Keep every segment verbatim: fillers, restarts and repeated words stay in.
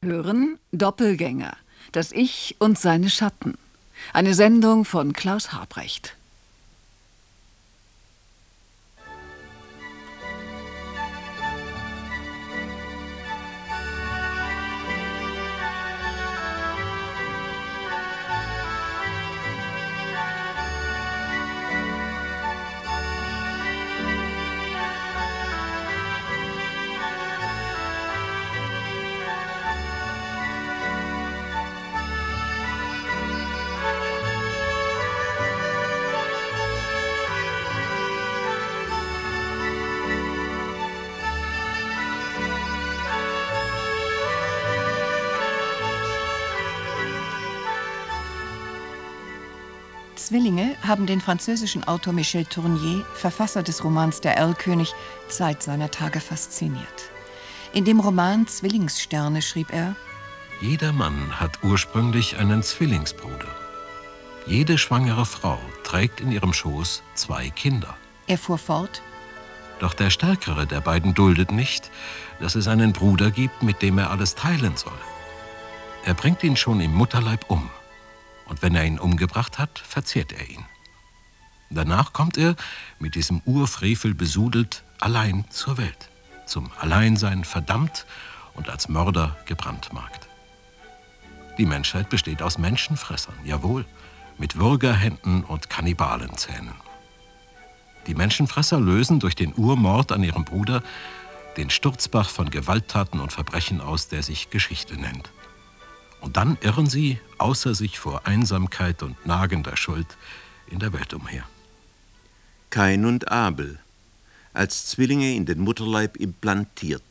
Hören Doppelgänger, das Ich und seine Schatten. Eine Sendung von Klaus Habrecht. Zwillinge haben den französischen Autor Michel Tournier, Verfasser des Romans Der Erlkönig, Zeit seiner Tage fasziniert. In dem Roman Zwillingssterne schrieb er: Jeder Mann hat ursprünglich einen Zwillingsbruder. Jede schwangere Frau trägt in ihrem Schoß zwei Kinder. Er fuhr fort: Doch der Stärkere der beiden duldet nicht, dass es einen Bruder gibt, mit dem er alles teilen soll. Er bringt ihn schon im Mutterleib um. Und wenn er ihn umgebracht hat, verzehrt er ihn. Danach kommt er, mit diesem Urfrevel besudelt, allein zur Welt, zum Alleinsein verdammt und als Mörder gebrandmarkt. Die Menschheit besteht aus Menschenfressern, jawohl, mit Würgerhänden und Kannibalenzähnen. Die Menschenfresser lösen durch den Urmord an ihrem Bruder den Sturzbach von Gewalttaten und Verbrechen aus, der sich Geschichte nennt. Und dann irren sie, außer sich vor Einsamkeit und nagender Schuld, in der Welt umher. Kain und Abel, als Zwillinge in den Mutterleib implantiert.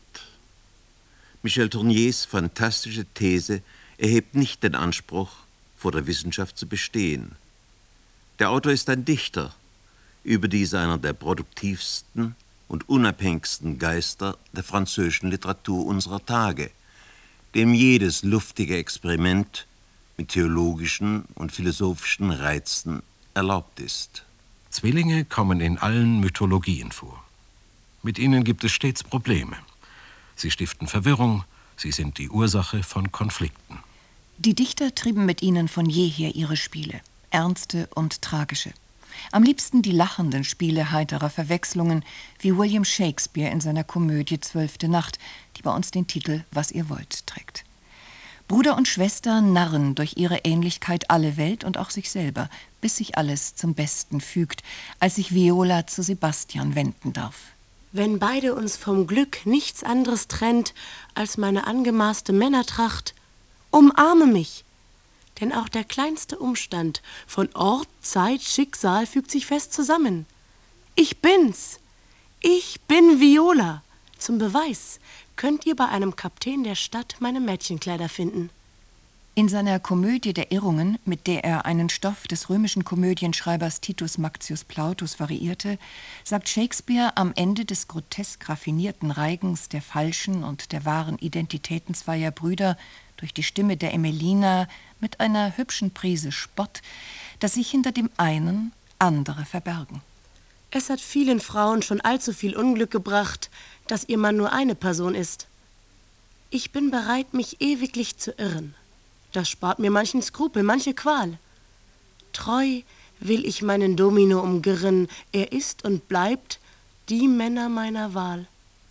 Michel Tourniers fantastische These erhebt nicht den Anspruch, vor der Wissenschaft zu bestehen. Der Autor ist ein Dichter, überdies einer der produktivsten und unabhängigsten Geister der französischen Literatur unserer Tage, dem jedes luftige Experiment mit theologischen und philosophischen Reizen erlaubt ist. Zwillinge kommen in allen Mythologien vor. Mit ihnen gibt es stets Probleme. Sie stiften Verwirrung, sie sind die Ursache von Konflikten. Die Dichter trieben mit ihnen von jeher ihre Spiele, ernste und tragische. Am liebsten die lachenden Spiele heiterer Verwechslungen, wie William Shakespeare in seiner Komödie Zwölfte Nacht, die bei uns den Titel »Was ihr wollt« trägt. Bruder und Schwester narren durch ihre Ähnlichkeit alle Welt und auch sich selber, bis sich alles zum Besten fügt, als sich Viola zu Sebastian wenden darf. Wenn beide uns vom Glück nichts anderes trennt als meine angemaßte Männertracht, umarme mich. Denn auch der kleinste Umstand von Ort, Zeit, Schicksal fügt sich fest zusammen. Ich bin's. Ich bin Viola. Zum Beweis könnt ihr bei einem Kapitän der Stadt meine Mädchenkleider finden. In seiner Komödie der Irrungen, mit der er einen Stoff des römischen Komödienschreibers Titus Maccius Plautus variierte, sagt Shakespeare am Ende des grotesk raffinierten Reigens der falschen und der wahren Identitäten zweier Brüder durch die Stimme der Emelina mit einer hübschen Prise Spott, dass sich hinter dem einen andere verbergen. Es hat vielen Frauen schon allzu viel Unglück gebracht, dass ihr Mann nur eine Person ist. Ich bin bereit, mich ewiglich zu irren. Das spart mir manchen Skrupel, manche Qual. Treu will ich meinen Domino umgirren, er ist und bleibt die Männer meiner Wahl.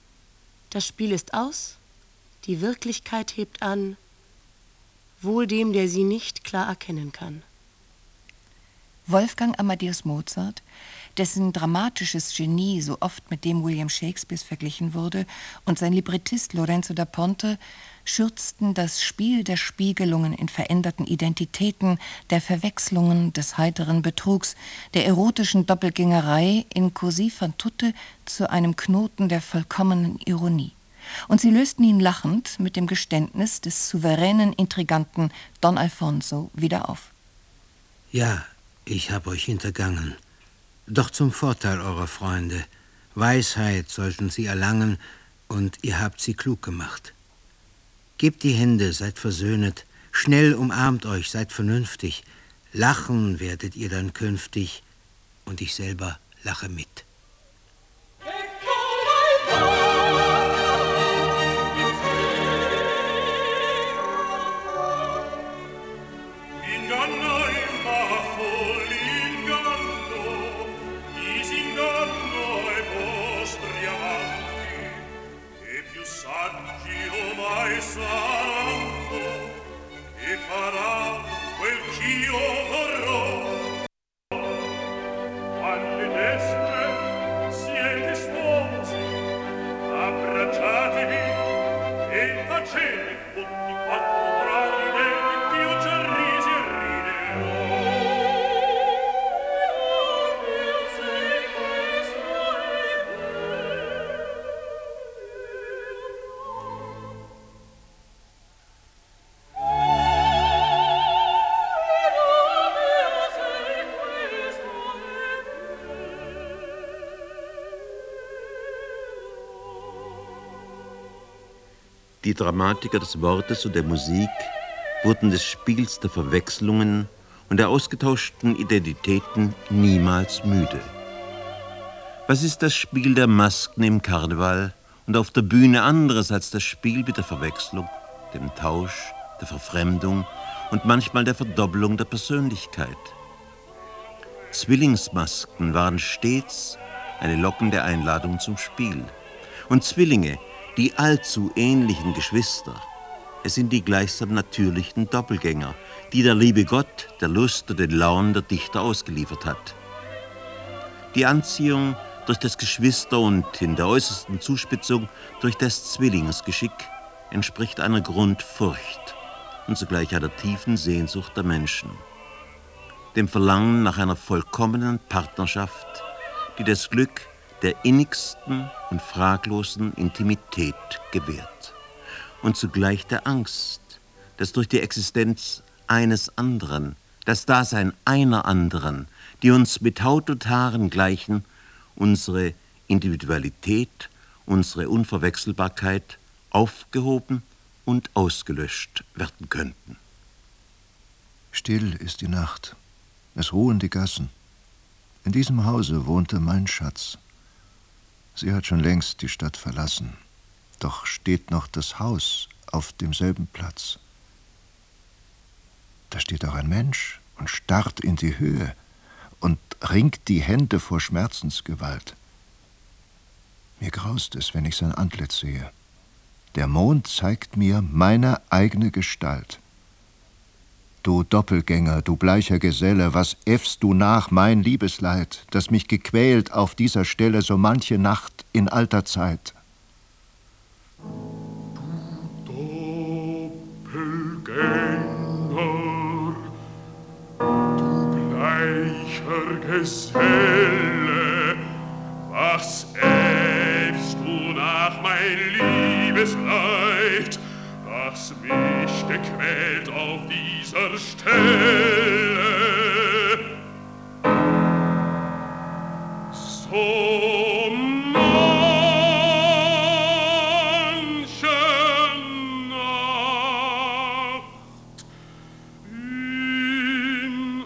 Das Spiel ist aus, die Wirklichkeit hebt an, wohl dem, der sie nicht klar erkennen kann. Wolfgang Amadeus Mozart, dessen dramatisches Genie so oft mit dem William Shakespeares verglichen wurde, und sein Librettist Lorenzo da Ponte schürzten das Spiel der Spiegelungen in veränderten Identitäten, der Verwechslungen, des heiteren Betrugs, der erotischen Doppelgängerei in Così fan tutte zu einem Knoten der vollkommenen Ironie. Und sie lösten ihn lachend mit dem Geständnis des souveränen Intriganten Don Alfonso wieder auf. Ja, ich habe euch hintergangen. Doch zum Vorteil eurer Freunde. Weisheit sollten sie erlangen, und ihr habt sie klug gemacht. Gebt die Hände, seid versöhnet, schnell umarmt euch, seid vernünftig. Lachen werdet ihr dann künftig, und ich selber lache mit. Die Dramatiker des Wortes und der Musik wurden des Spiels der Verwechslungen und der ausgetauschten Identitäten niemals müde. Was ist das Spiel der Masken im Karneval und auf der Bühne anderes als das Spiel mit der Verwechslung, dem Tausch, der Verfremdung und manchmal der Verdoppelung der Persönlichkeit? Zwillingsmasken waren stets eine lockende Einladung zum Spiel. Und Zwillinge, die allzu ähnlichen Geschwister, es sind die gleichsam natürlichen Doppelgänger, die der liebe Gott der Lust und den Launen der Dichter ausgeliefert hat. Die Anziehung durch das Geschwister- und in der äußersten Zuspitzung durch das Zwillingsgeschick entspricht einer Grundfurcht und zugleich einer tiefen Sehnsucht der Menschen, dem Verlangen nach einer vollkommenen Partnerschaft, die das Glück der innigsten und fraglosen Intimität gewährt und zugleich der Angst, dass durch die Existenz eines anderen, das Dasein einer anderen, die uns mit Haut und Haaren gleichen, unsere Individualität, unsere Unverwechselbarkeit aufgehoben und ausgelöscht werden könnten. Still ist die Nacht, es ruhen die Gassen. In diesem Hause wohnte mein Schatz. Sie hat schon längst die Stadt verlassen, doch steht noch das Haus auf demselben Platz. Da steht auch ein Mensch und starrt in die Höhe und ringt die Hände vor Schmerzensgewalt. Mir graust es, wenn ich sein Antlitz sehe. Der Mond zeigt mir meine eigene Gestalt. Du Doppelgänger, du bleicher Geselle, was äffst du nach mein Liebesleid, das mich gequält auf dieser Stelle so manche Nacht in alter Zeit? Du Doppelgänger, du bleicher Geselle, was äffst du nach mein Liebesleid, das mich gequält auf dieser Stelle. So manche Nacht in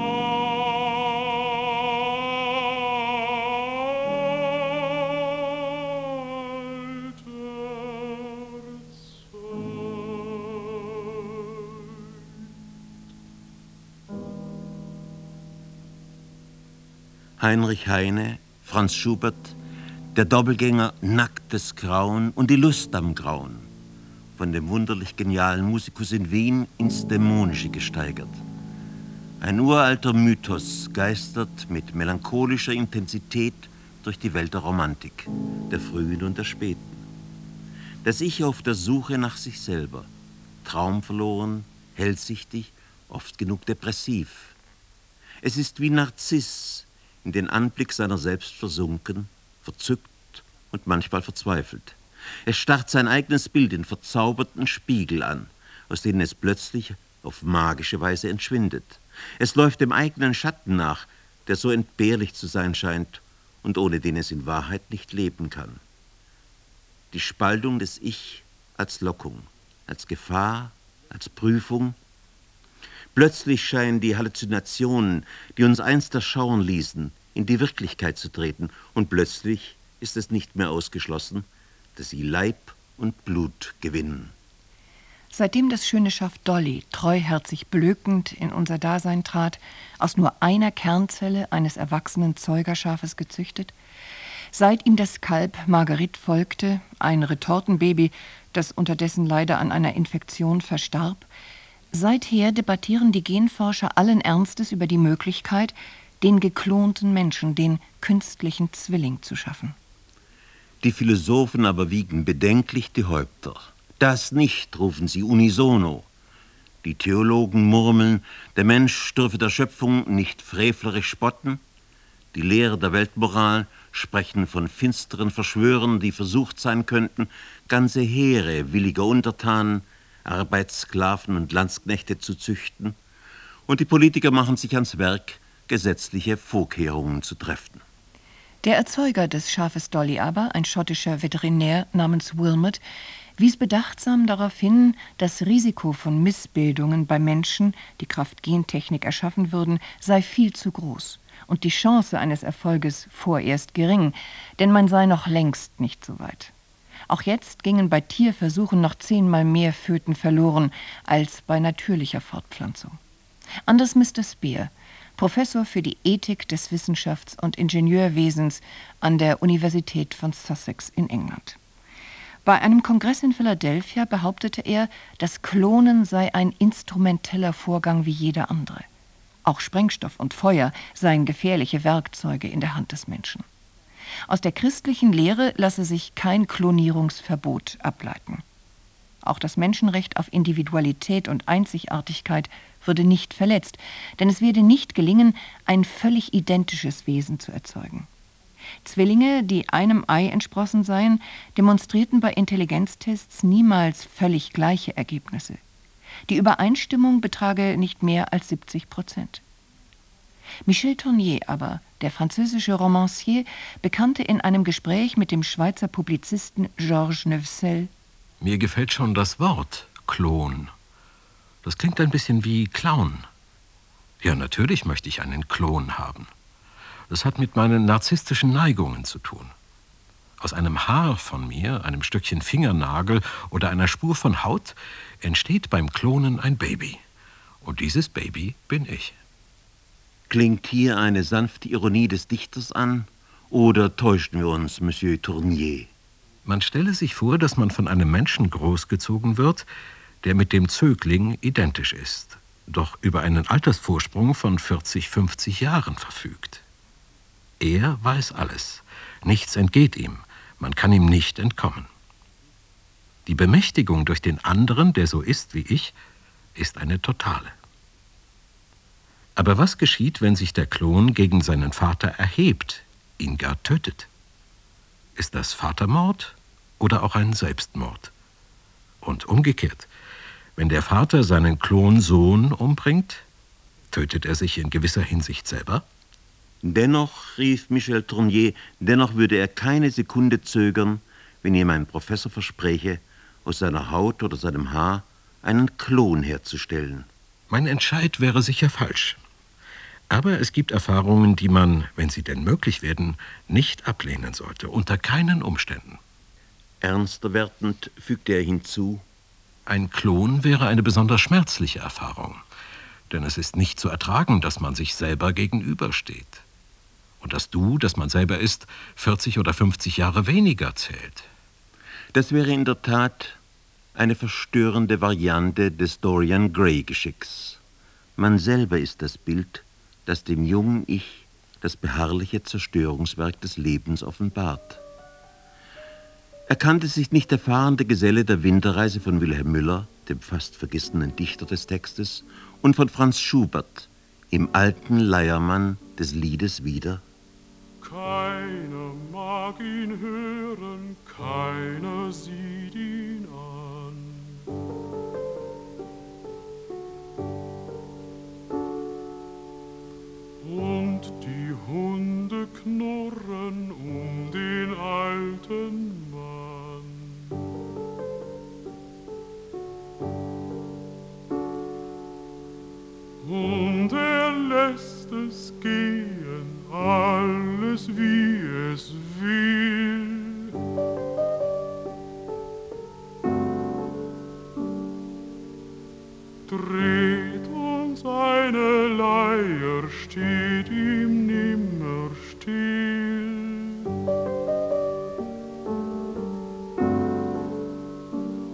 Heinrich Heine, Franz Schubert, der Doppelgänger Nacktes Grauen und die Lust am Grauen, von dem wunderlich genialen Musikus in Wien ins Dämonische gesteigert. Ein uralter Mythos geistert mit melancholischer Intensität durch die Welt der Romantik, der frühen und der späten. Das Ich auf der Suche nach sich selber, traumverloren, hellsichtig, oft genug depressiv. Es ist wie Narziss, in den Anblick seiner selbst versunken, verzückt und manchmal verzweifelt. Es starrt sein eigenes Bild in verzauberten Spiegel an, aus denen es plötzlich auf magische Weise entschwindet. Es läuft dem eigenen Schatten nach, der so entbehrlich zu sein scheint und ohne den es in Wahrheit nicht leben kann. Die Spaltung des Ich als Lockung, als Gefahr, als Prüfung. Plötzlich scheinen die Halluzinationen, die uns einst erschauern ließen, in die Wirklichkeit zu treten. Und plötzlich ist es nicht mehr ausgeschlossen, dass sie Leib und Blut gewinnen. Seitdem das schöne Schaf Dolly treuherzig blökend in unser Dasein trat, aus nur einer Kernzelle eines erwachsenen Zeugerschafes gezüchtet, seit ihm das Kalb Marguerite folgte, ein Retortenbaby, das unterdessen leider an einer Infektion verstarb. Seither debattieren die Genforscher allen Ernstes über die Möglichkeit, den geklonten Menschen, den künstlichen Zwilling zu schaffen. Die Philosophen aber wiegen bedenklich die Häupter. Das nicht, rufen sie unisono. Die Theologen murmeln, der Mensch dürfe der Schöpfung nicht frevlerisch spotten. Die Lehrer der Weltmoral sprechen von finsteren Verschwörern, die versucht sein könnten, ganze Heere williger Untertanen, Arbeitssklaven und Landsknechte zu züchten. Und die Politiker machen sich ans Werk, gesetzliche Vorkehrungen zu treffen. Der Erzeuger des Schafes Dolly aber, ein schottischer Veterinär namens Wilmot, wies bedachtsam darauf hin, das Risiko von Missbildungen bei Menschen, die Kraft Gentechnik erschaffen würden, sei viel zu groß und die Chance eines Erfolges vorerst gering, denn man sei noch längst nicht so weit. Auch jetzt gingen bei Tierversuchen noch zehnmal mehr Föten verloren als bei natürlicher Fortpflanzung. Anders Mister Spear, Professor für die Ethik des Wissenschafts- und Ingenieurwesens an der Universität von Sussex in England. Bei einem Kongress in Philadelphia behauptete er, das Klonen sei ein instrumenteller Vorgang wie jeder andere. Auch Sprengstoff und Feuer seien gefährliche Werkzeuge in der Hand des Menschen. Aus der christlichen Lehre lasse sich kein Klonierungsverbot ableiten. Auch das Menschenrecht auf Individualität und Einzigartigkeit würde nicht verletzt, denn es werde nicht gelingen, ein völlig identisches Wesen zu erzeugen. Zwillinge, die einem Ei entsprossen seien, demonstrierten bei Intelligenztests niemals völlig gleiche Ergebnisse. Die Übereinstimmung betrage nicht mehr als siebzig Prozent. Michel Tournier aber, der französische Romancier, bekannte in einem Gespräch mit dem Schweizer Publizisten Georges Neuvesel: Mir gefällt schon das Wort Klon. Das klingt ein bisschen wie Clown. Ja, natürlich möchte ich einen Klon haben. Das hat mit meinen narzisstischen Neigungen zu tun. Aus einem Haar von mir, einem Stückchen Fingernagel oder einer Spur von Haut entsteht beim Klonen ein Baby. Und dieses Baby bin ich. Klingt hier eine sanfte Ironie des Dichters an, oder täuschen wir uns, Monsieur Tournier? Man stelle sich vor, dass man von einem Menschen großgezogen wird, der mit dem Zögling identisch ist, doch über einen Altersvorsprung von vierzig, fünfzig Jahren verfügt. Er weiß alles. Nichts entgeht ihm. Man kann ihm nicht entkommen. Die Bemächtigung durch den anderen, der so ist wie ich, ist eine totale. Aber was geschieht, wenn sich der Klon gegen seinen Vater erhebt, ihn gar tötet? Ist das Vatermord oder auch ein Selbstmord? Und umgekehrt, wenn der Vater seinen Klonsohn umbringt, tötet er sich in gewisser Hinsicht selber? Dennoch, rief Michel Tournier, dennoch würde er keine Sekunde zögern, wenn ihm ein Professor verspräche, aus seiner Haut oder seinem Haar einen Klon herzustellen. Mein Entscheid wäre sicher falsch. Aber es gibt Erfahrungen, die man, wenn sie denn möglich werden, nicht ablehnen sollte, unter keinen Umständen. Ernster werdend fügte er hinzu: Ein Klon wäre eine besonders schmerzliche Erfahrung, denn es ist nicht zu ertragen, dass man sich selber gegenübersteht. Und das Du, das man selber ist, vierzig oder fünfzig Jahre weniger zählt. Das wäre in der Tat eine verstörende Variante des Dorian Gray-Geschicks. Man selber ist das Bild, das dem jungen Ich das beharrliche Zerstörungswerk des Lebens offenbart. Erkannte sich nicht der fahrende Geselle der Winterreise von Wilhelm Müller, dem fast vergessenen Dichter des Textes, und von Franz Schubert, im alten Leiermann des Liedes wieder? Keiner mag ihn hören, keiner sieht ihn an. Und die Hunde knurren um den alten Mann. Und er lässt es gehen, alles wie es will. Dreht uns eine Leier, steht ihm nimmer still.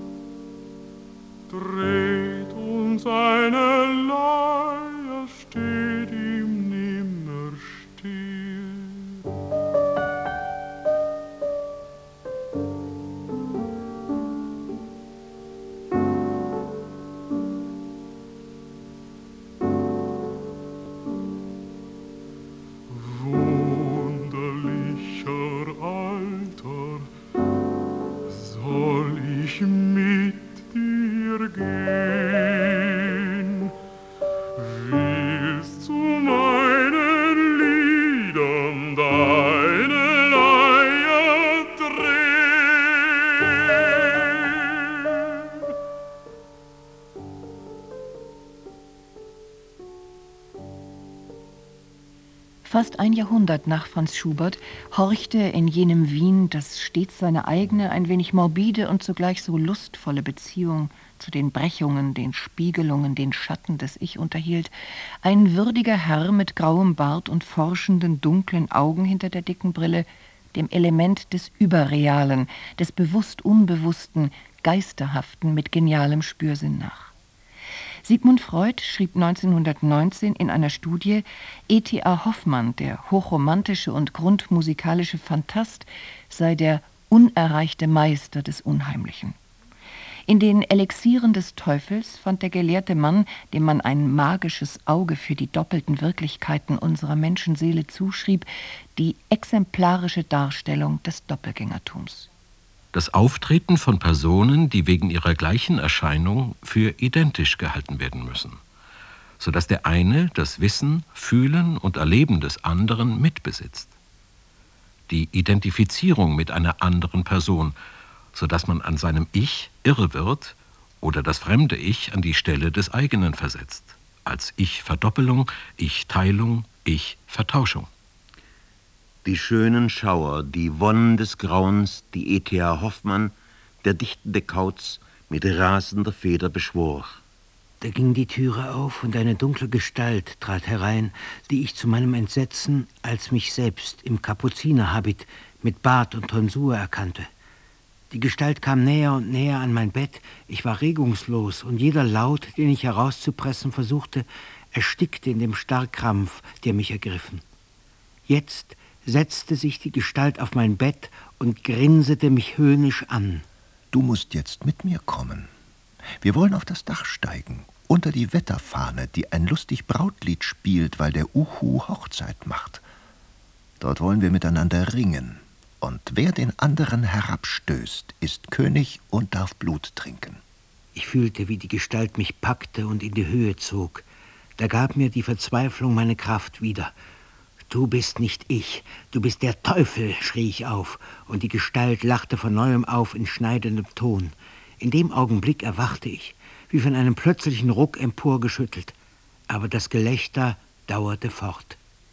dreht und seine Leier steht ihm nimmer still. Wunderlicher Alter, soll ich mit dir gehen? Willst zu meinen Liedern deine Leier drehen? Fast ein Jahrhundert nach Franz Schubert horchte in jenem Wien, das stets seine eigene, ein wenig morbide und zugleich so lustvolle Beziehung zu den Brechungen, den Spiegelungen, den Schatten des Ich unterhielt, ein würdiger Herr mit grauem Bart und forschenden, dunklen Augen hinter der dicken Brille, dem Element des Überrealen, des bewusst-unbewussten, Geisterhaften mit genialem Spürsinn nach. Sigmund Freud schrieb neunzehnhundertneunzehn in einer Studie, E T A Hoffmann, der hochromantische und grundmusikalische Phantast, sei der unerreichte Meister des Unheimlichen. In den Elixieren des Teufels fand der gelehrte Mann, dem man ein magisches Auge für die doppelten Wirklichkeiten unserer Menschenseele zuschrieb, die exemplarische Darstellung des Doppelgängertums. Das Auftreten von Personen, die wegen ihrer gleichen Erscheinung für identisch gehalten werden müssen, sodass der eine das Wissen, Fühlen und Erleben des anderen mitbesitzt. Die Identifizierung mit einer anderen Person, sodass man an seinem Ich irre wird oder das fremde Ich an die Stelle des eigenen versetzt, als Ich-Verdoppelung, Ich-Teilung, Ich-Vertauschung. Die schönen Schauer, die Wonnen des Grauens, die E T A Hoffmann, der dichtende Kauz, mit rasender Feder beschwor. Da ging die Türe auf und eine dunkle Gestalt trat herein, die ich zu meinem Entsetzen als mich selbst im Kapuzinerhabit mit Bart und Tonsur erkannte. Die Gestalt kam näher und näher an mein Bett, ich war regungslos und jeder Laut, den ich herauszupressen versuchte, erstickte in dem Starrkrampf, der mich ergriffen. Jetzt setzte sich die Gestalt auf mein Bett und grinsete mich höhnisch an. Du musst jetzt mit mir kommen. Wir wollen auf das Dach steigen, unter die Wetterfahne, die ein lustig Brautlied spielt, weil der Uhu Hochzeit macht. Dort wollen wir miteinander ringen. Und wer den anderen herabstößt, ist König und darf Blut trinken. Ich fühlte, wie die Gestalt mich packte und in die Höhe zog. Da gab mir die Verzweiflung meine Kraft wieder. »Du bist nicht ich, du bist der Teufel«, schrie ich auf, und die Gestalt lachte von neuem auf in schneidendem Ton. In dem Augenblick erwachte ich, wie von einem plötzlichen Ruck emporgeschüttelt. Aber das Gelächter dauerte fort.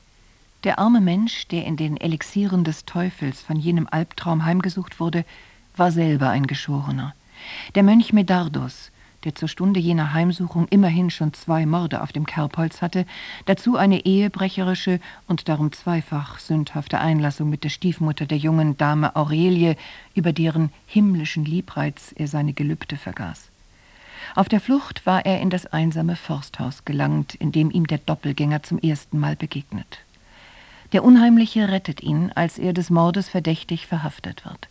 Der arme Mensch, der in den Elixieren des Teufels von jenem Albtraum heimgesucht wurde, war selber ein Geschorener. Der Mönch Medardus, der zur Stunde jener Heimsuchung immerhin schon zwei Morde auf dem Kerbholz hatte, dazu eine ehebrecherische und darum zweifach sündhafte Einlassung mit der Stiefmutter der jungen Dame Aurelie, über deren himmlischen Liebreiz er seine Gelübde vergaß. Auf der Flucht war er in das einsame Forsthaus gelangt, in dem ihm der Doppelgänger zum ersten Mal begegnet. Der Unheimliche rettet ihn, als er des Mordes verdächtig verhaftet wird.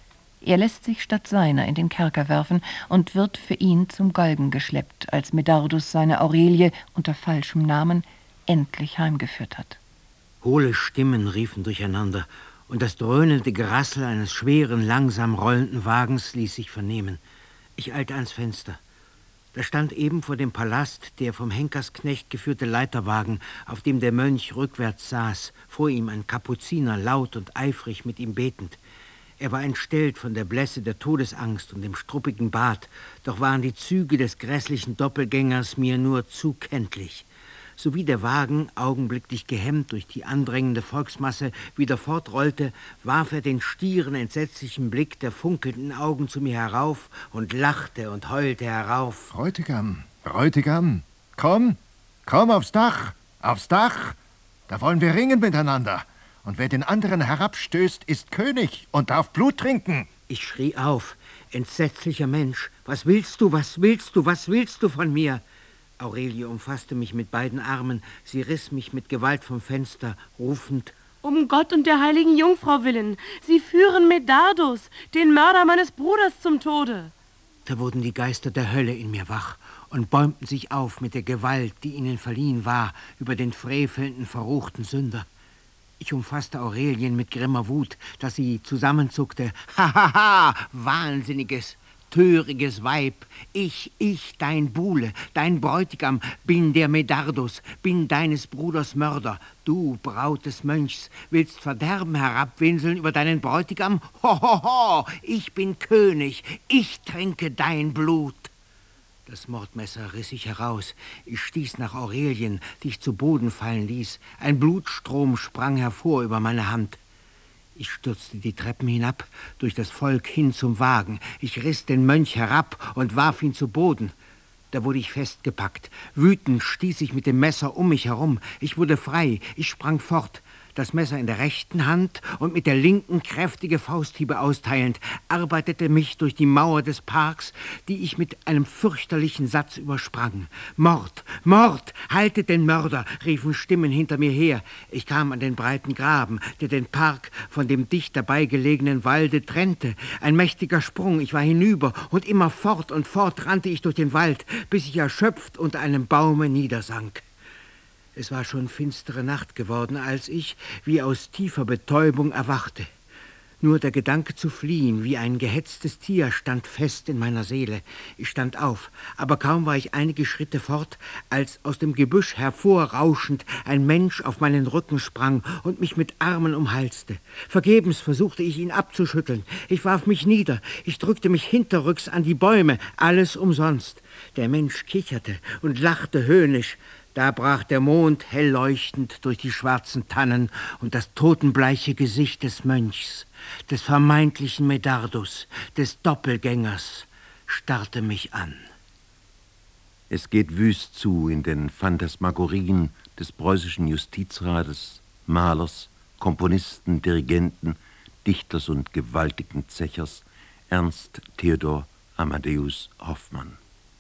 Er lässt sich statt seiner in den Kerker werfen und wird für ihn zum Galgen geschleppt, als Medardus seine Aurelie unter falschem Namen endlich heimgeführt hat. Hohle Stimmen riefen durcheinander, und das dröhnende Gerassel eines schweren, langsam rollenden Wagens ließ sich vernehmen. Ich eilte ans Fenster. Da stand eben vor dem Palast der vom Henkersknecht geführte Leiterwagen, auf dem der Mönch rückwärts saß, vor ihm ein Kapuziner, laut und eifrig mit ihm betend. Er war entstellt von der Blässe der Todesangst und dem struppigen Bart, doch waren die Züge des grässlichen Doppelgängers mir nur zu kenntlich. Sowie der Wagen, augenblicklich gehemmt durch die andrängende Volksmasse, wieder fortrollte, warf er den stieren, entsetzlichen Blick der funkelnden Augen zu mir herauf und lachte und heulte herauf. Bräutigam, Bräutigam, komm, komm aufs Dach, aufs Dach, da wollen wir ringen miteinander. Und wer den anderen herabstößt, ist König und darf Blut trinken. Ich schrie auf. entsetzlicher Mensch, was willst du, was willst du, was willst du von mir? Aurelie umfasste mich mit beiden Armen, sie riss mich mit Gewalt vom Fenster, rufend: Um Gott und der heiligen Jungfrau willen, Sie führen Medardus, den Mörder meines Bruders, zum Tode. Da wurden die Geister der Hölle in mir wach und bäumten sich auf mit der Gewalt, die ihnen verliehen war, über den frevelnden, verruchten Sünder. Ich umfasste Aurelien mit grimmer Wut, dass sie zusammenzuckte. Hahaha, wahnsinniges, töriges Weib, ich, ich, dein Buhle, dein Bräutigam, bin der Medardus, bin deines Bruders Mörder. Du, Braut des Mönchs, willst Verderben herabwinseln über deinen Bräutigam? Hohoho, ich bin König, ich trinke dein Blut. Das Mordmesser riss ich heraus. Ich stieß nach Aurelien, die ich zu Boden fallen ließ. Ein Blutstrom sprang hervor über meine Hand. Ich stürzte die Treppen hinab, durch das Volk hin zum Wagen. Ich riss den Mönch herab und warf ihn zu Boden. Da wurde ich festgepackt. Wütend stieß ich mit dem Messer um mich herum. Ich wurde frei. Ich sprang fort. Das Messer in der rechten Hand und mit der linken kräftige Fausthiebe austeilend, arbeitete mich durch die Mauer des Parks, die ich mit einem fürchterlichen Satz übersprang. Mord, Mord, haltet den Mörder, riefen Stimmen hinter mir her. Ich kam an den breiten Graben, der den Park von dem dicht dabei gelegenen Walde trennte. Ein mächtiger Sprung, ich war hinüber, und immer fort und fort rannte ich durch den Wald, bis ich erschöpft unter einem Baume niedersank. Es war schon finstere Nacht geworden, als ich, wie aus tiefer Betäubung, erwachte. Nur der Gedanke zu fliehen, wie ein gehetztes Tier, stand fest in meiner Seele. Ich stand auf, aber kaum war ich einige Schritte fort, als aus dem Gebüsch hervorrauschend ein Mensch auf meinen Rücken sprang und mich mit Armen umhalste. Vergebens versuchte ich, ihn abzuschütteln. Ich warf mich nieder, ich drückte mich hinterrücks an die Bäume, alles umsonst. Der Mensch kicherte und lachte höhnisch. Da brach der Mond hell leuchtend durch die schwarzen Tannen, und das totenbleiche Gesicht des Mönchs, des vermeintlichen Medardus, des Doppelgängers, starrte mich an. Es geht wüst zu in den Phantasmagorien des preußischen Justizrates, Malers, Komponisten, Dirigenten, Dichters und gewaltigen Zechers Ernst Theodor Amadeus Hoffmann.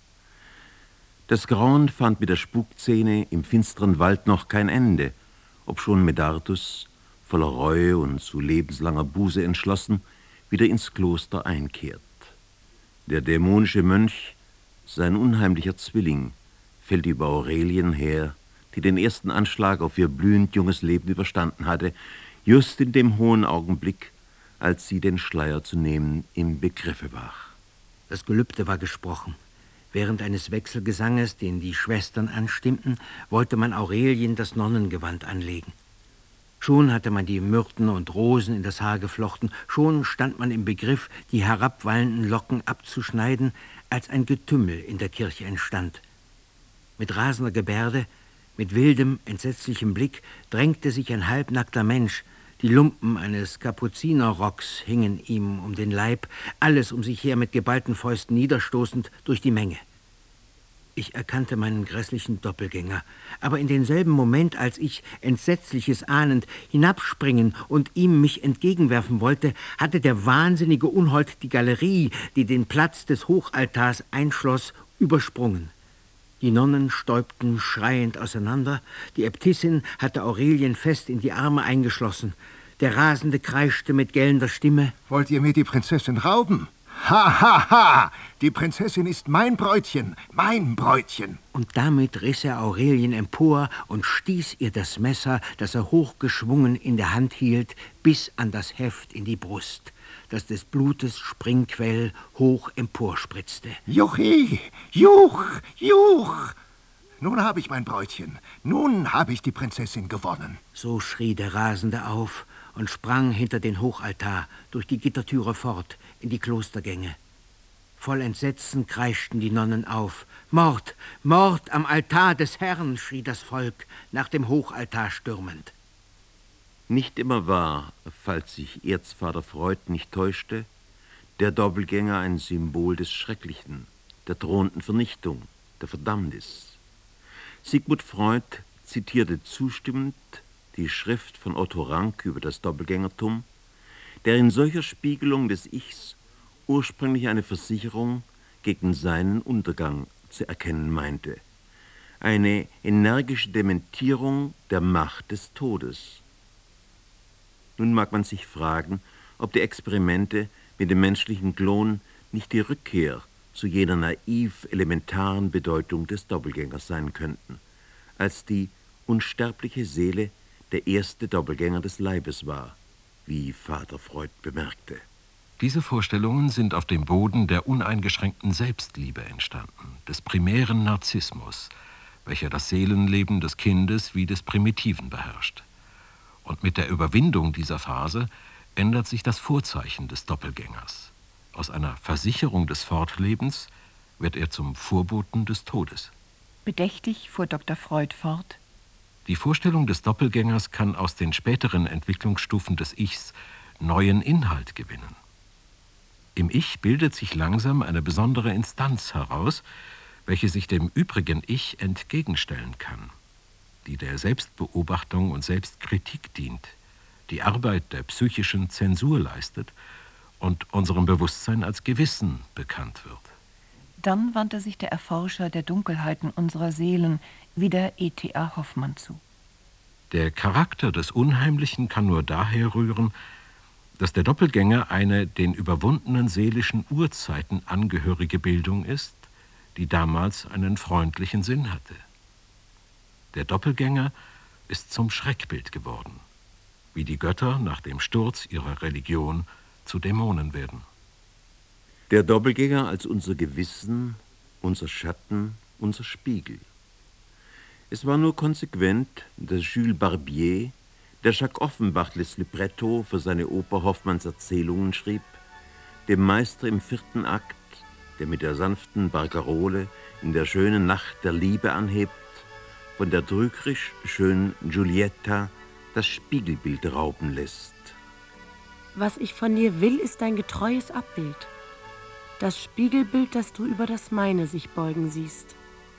Das Grauen fand mit der Spukszene im finsteren Wald noch kein Ende, obschon Medardus, voller Reue und zu lebenslanger Buße entschlossen, wieder ins Kloster einkehrt. Der dämonische Mönch, sein unheimlicher Zwilling, fällt über Aurelien her, die den ersten Anschlag auf ihr blühend junges Leben überstanden hatte, just in dem hohen Augenblick, als sie den Schleier zu nehmen im Begriffe war. Das Gelübde war gesprochen. Während eines Wechselgesanges, den die Schwestern anstimmten, wollte man Aurelien das Nonnengewand anlegen. Schon hatte man die Myrten und Rosen in das Haar geflochten, schon stand man im Begriff, die herabwallenden Locken abzuschneiden, als ein Getümmel in der Kirche entstand. Mit rasender Gebärde, mit wildem, entsetzlichem Blick drängte sich ein halbnackter Mensch. Die Lumpen eines Kapuzinerrocks hingen ihm um den Leib, alles um sich her mit geballten Fäusten niederstoßend durch die Menge. Ich erkannte meinen grässlichen Doppelgänger, aber in denselben Moment, als ich, Entsetzliches ahnend, hinabspringen und ihm mich entgegenwerfen wollte, hatte der wahnsinnige Unhold die Galerie, die den Platz des Hochaltars einschloss, übersprungen. Die Nonnen stäubten schreiend auseinander, die Äbtissin hatte Aurelien fest in die Arme eingeschlossen. Der Rasende kreischte mit gellender Stimme: Wollt ihr mir die Prinzessin rauben? Ha, ha, ha! Die Prinzessin ist mein Bräutchen, mein Bräutchen! Und damit riss er Aurelien empor und stieß ihr das Messer, das er hochgeschwungen in der Hand hielt, bis an das Heft in die Brust, das des Blutes Springquell hoch emporspritzte. Juchi! Juch! Juch! Nun habe ich mein Bräutchen, nun habe ich die Prinzessin gewonnen. So schrie der Rasende auf und sprang hinter den Hochaltar, durch die Gittertüre fort, in die Klostergänge. Voll Entsetzen kreischten die Nonnen auf. Mord, Mord am Altar des Herrn, schrie das Volk, nach dem Hochaltar stürmend. Nicht immer war, falls sich Erzvater Freud nicht täuschte, der Doppelgänger ein Symbol des Schrecklichen, der drohenden Vernichtung, der Verdammnis. Sigmund Freud zitierte zustimmend die Schrift von Otto Rank über das Doppelgängertum, der in solcher Spiegelung des Ichs ursprünglich eine Versicherung gegen seinen Untergang zu erkennen meinte. Eine energische Dementierung der Macht des Todes. Nun mag man sich fragen, ob die Experimente mit dem menschlichen Klon nicht die Rückkehr zu jener naiv elementaren Bedeutung des Doppelgängers sein könnten, als die unsterbliche Seele der erste Doppelgänger des Leibes war, wie Vater Freud bemerkte. Diese Vorstellungen sind auf dem Boden der uneingeschränkten Selbstliebe entstanden, des primären Narzissmus, welcher das Seelenleben des Kindes wie des Primitiven beherrscht. Und mit der Überwindung dieser Phase ändert sich das Vorzeichen des Doppelgängers. Aus einer Versicherung des Fortlebens wird er zum Vorboten des Todes. Bedächtig fuhr Doktor Freud fort. Die Vorstellung des Doppelgängers kann aus den späteren Entwicklungsstufen des Ichs neuen Inhalt gewinnen. Im Ich bildet sich langsam eine besondere Instanz heraus, welche sich dem übrigen Ich entgegenstellen kann, die der Selbstbeobachtung und Selbstkritik dient, die Arbeit der psychischen Zensur leistet und unserem Bewusstsein als Gewissen bekannt wird. Dann wandte sich der Erforscher der Dunkelheiten unserer Seelen wieder E T A Hoffmann zu. Der Charakter des Unheimlichen kann nur daher rühren, dass der Doppelgänger eine den überwundenen seelischen Urzeiten angehörige Bildung ist, die damals einen freundlichen Sinn hatte. Der Doppelgänger ist zum Schreckbild geworden, wie die Götter nach dem Sturz ihrer Religion zu Dämonen werden. Der Doppelgänger als unser Gewissen, unser Schatten, unser Spiegel. Es war nur konsequent, dass Jules Barbier, der Jacques Offenbach das Libretto für seine Oper Hoffmanns Erzählungen schrieb, dem Meister im vierten Akt, der mit der sanften Barcarole in der schönen Nacht der Liebe anhebt, von der trügerisch schönen Giulietta das Spiegelbild rauben lässt. Was ich von dir will, ist dein getreues Abbild. Das Spiegelbild, das du über das meine sich beugen siehst.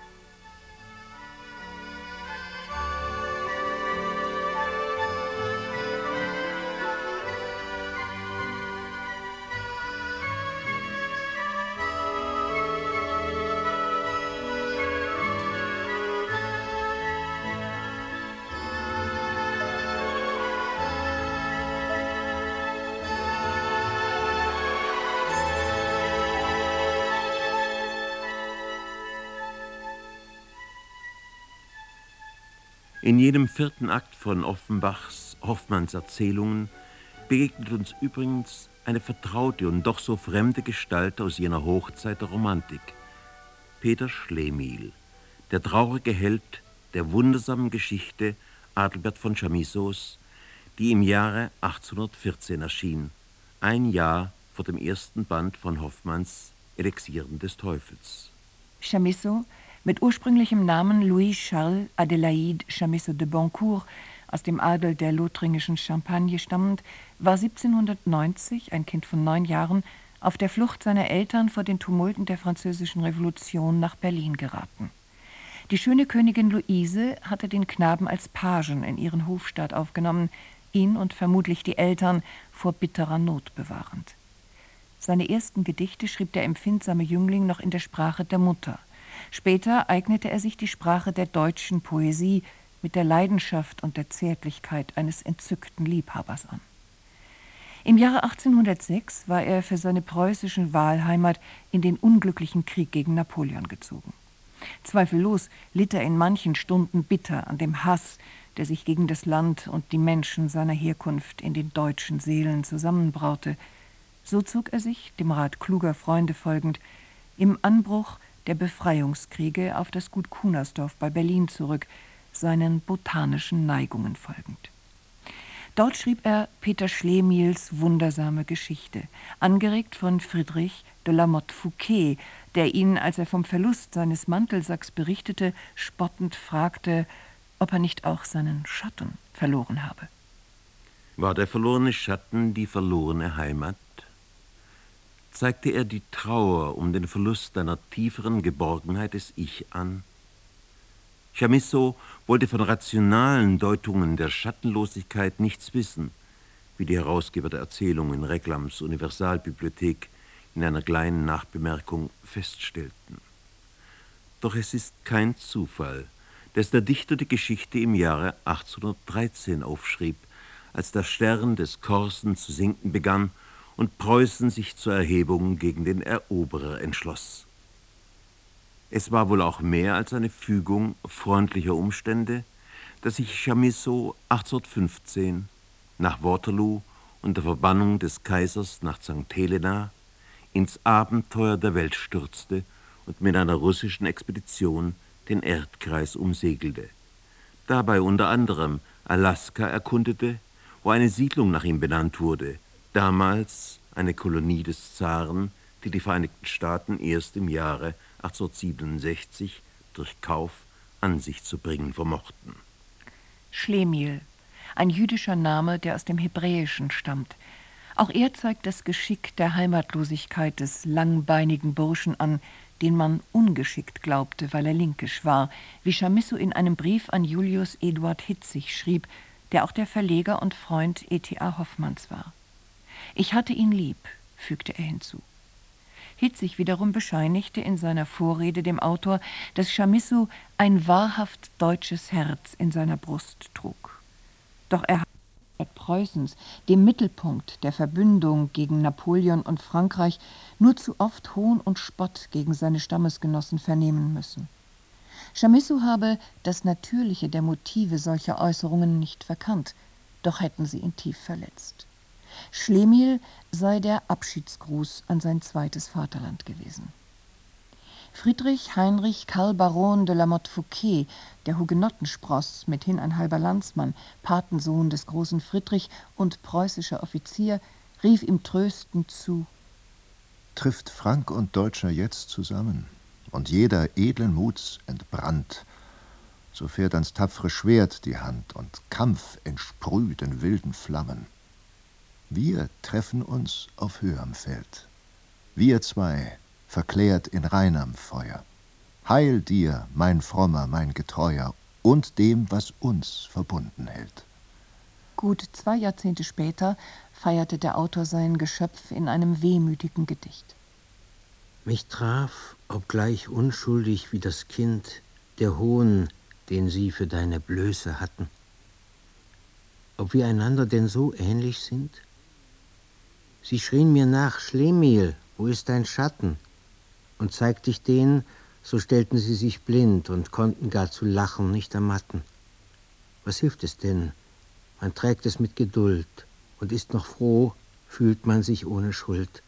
In jedem vierten Akt von Offenbachs Hoffmanns Erzählungen begegnet uns übrigens eine vertraute und doch so fremde Gestalt aus jener Hochzeit der Romantik. Peter Schlemihl, der traurige Held der wundersamen Geschichte Adalbert von Chamissos, die im Jahre achtzehnhundertvierzehn erschien, ein Jahr vor dem ersten Band von Hoffmanns Elixieren des Teufels. Chamisso, mit ursprünglichem Namen Louis-Charles Adélaïde Chamisso de Boncourt, aus dem Adel der lothringischen Champagne stammend, war siebzehnhundertneunzig, ein Kind von neun Jahren, auf der Flucht seiner Eltern vor den Tumulten der Französischen Revolution nach Berlin geraten. Die schöne Königin Luise hatte den Knaben als Pagen in ihren Hofstaat aufgenommen, ihn und vermutlich die Eltern vor bitterer Not bewahrend. Seine ersten Gedichte schrieb der empfindsame Jüngling noch in der Sprache der Mutter. Später eignete er sich die Sprache der deutschen Poesie mit der Leidenschaft und der Zärtlichkeit eines entzückten Liebhabers an. Im Jahre achtzehnhundertsechs war er für seine preußische Wahlheimat in den unglücklichen Krieg gegen Napoleon gezogen. Zweifellos litt er in manchen Stunden bitter an dem Hass, der sich gegen das Land und die Menschen seiner Herkunft in den deutschen Seelen zusammenbraute. So zog er sich, dem Rat kluger Freunde folgend, im Anbruch der Befreiungskriege auf das Gut Kunersdorf bei Berlin zurück, seinen botanischen Neigungen folgend. Dort schrieb er Peter Schlemihls wundersame Geschichte, angeregt von Friedrich de la Motte Fouquet, der ihn, als er vom Verlust seines Mantelsacks berichtete, spottend fragte, ob er nicht auch seinen Schatten verloren habe. War der verlorene Schatten die verlorene Heimat? Zeigte er die Trauer um den Verlust einer tieferen Geborgenheit des Ich an? Chamisso wollte von rationalen Deutungen der Schattenlosigkeit nichts wissen, wie die Herausgeber der Erzählungen in Reclams Universalbibliothek in einer kleinen Nachbemerkung feststellten. Doch es ist kein Zufall, dass der Dichter die Geschichte im Jahre achtzehnhundertdreizehn aufschrieb, als der Stern des Korsen zu sinken begann und Preußen sich zur Erhebung gegen den Eroberer entschloss. Es war wohl auch mehr als eine Fügung freundlicher Umstände, dass sich Chamisso achtzehnhundertfünfzehn nach Waterloo und der Verbannung des Kaisers nach Sankt Helena ins Abenteuer der Welt stürzte und mit einer russischen Expedition den Erdkreis umsegelte, dabei unter anderem Alaska erkundete, wo eine Siedlung nach ihm benannt wurde, damals eine Kolonie des Zaren, die die Vereinigten Staaten erst im Jahre achtzehnhundertsiebenundsechzig durch Kauf an sich zu bringen vermochten. Schlemihl, ein jüdischer Name, der aus dem Hebräischen stammt. Auch er zeigt das Geschick der Heimatlosigkeit des langbeinigen Burschen an, den man ungeschickt glaubte, weil er linkisch war, wie Chamisso in einem Brief an Julius Eduard Hitzig schrieb, der auch der Verleger und Freund E T A Hoffmanns war. Ich hatte ihn lieb, fügte er hinzu. Hitzig wiederum bescheinigte in seiner Vorrede dem Autor, dass Chamisso ein wahrhaft deutsches Herz in seiner Brust trug. Doch er hat Preußens, dem Mittelpunkt der Verbündung gegen Napoleon und Frankreich, nur zu oft Hohn und Spott gegen seine Stammesgenossen vernehmen müssen. Chamisso habe das Natürliche der Motive solcher Äußerungen nicht verkannt, doch hätten sie ihn tief verletzt. Schlemihl sei der Abschiedsgruß an sein zweites Vaterland gewesen. Friedrich Heinrich Karl Baron de la Motte Fouquet, der Hugenotenspross, mithin ein halber Landsmann, Patensohn des großen Friedrich und preußischer Offizier, rief ihm tröstend zu: Trifft Frank und Deutscher jetzt zusammen und jeder edlen Muts entbrannt, so fährt ans tapfere Schwert die Hand und Kampf entsprüht in wilden Flammen. Wir treffen uns auf höherem Feld, wir zwei, verklärt in reinem Feuer. Heil dir, mein Frommer, mein Getreuer, und dem, was uns verbunden hält. Gut zwei Jahrzehnte später feierte der Autor sein Geschöpf in einem wehmütigen Gedicht. Mich traf, obgleich unschuldig wie das Kind, der Hohn, den sie für deine Blöße hatten. Ob wir einander denn so ähnlich sind? Sie schrien mir nach: Schlemihl, wo ist dein Schatten? Und zeigt ich den, so stellten sie sich blind und konnten gar zu lachen nicht ermatten. Was hilft es denn? Man trägt es mit Geduld und ist noch froh, fühlt man sich ohne Schuld.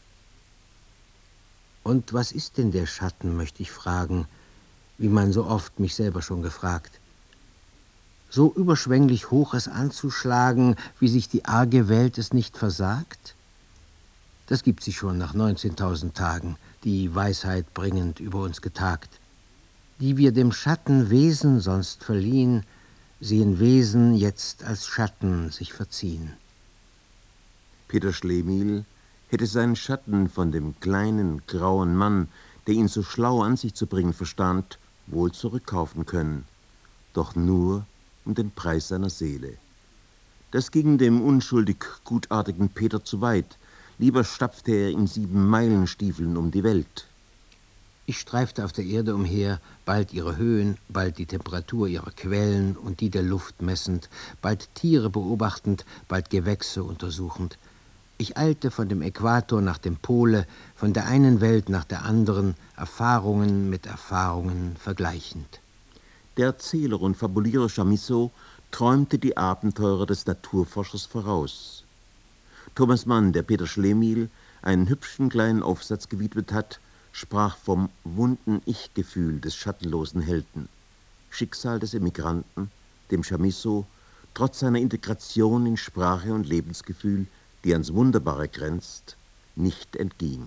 Und was ist denn der Schatten, möchte ich fragen, wie man so oft mich selber schon gefragt. So überschwänglich hoch es anzuschlagen, wie sich die arge Welt es nicht versagt? Das gibt sie schon nach neunzehntausend Tagen, die Weisheit bringend über uns getagt. Die wir dem Schatten Wesen sonst verliehen, sehen Wesen jetzt als Schatten sich verziehen. Peter Schlemihl hätte seinen Schatten von dem kleinen, grauen Mann, der ihn so schlau an sich zu bringen verstand, wohl zurückkaufen können, doch nur um den Preis seiner Seele. Das ging dem unschuldig gutartigen Peter zu weit. Lieber stapfte er in sieben Meilenstiefeln um die Welt. Ich streifte auf der Erde umher, bald ihre Höhen, bald die Temperatur ihrer Quellen und die der Luft messend, bald Tiere beobachtend, bald Gewächse untersuchend. Ich eilte von dem Äquator nach dem Pole, von der einen Welt nach der anderen, Erfahrungen mit Erfahrungen vergleichend. Der Erzähler und Fabulierer Chamisso träumte die Abenteuer des Naturforschers voraus. Thomas Mann, der Peter Schlemihl einen hübschen kleinen Aufsatz gewidmet hat, sprach vom wunden Ich-Gefühl des schattenlosen Helden, Schicksal des Emigranten, dem Chamisso, trotz seiner Integration in Sprache und Lebensgefühl, die ans Wunderbare grenzt, nicht entging.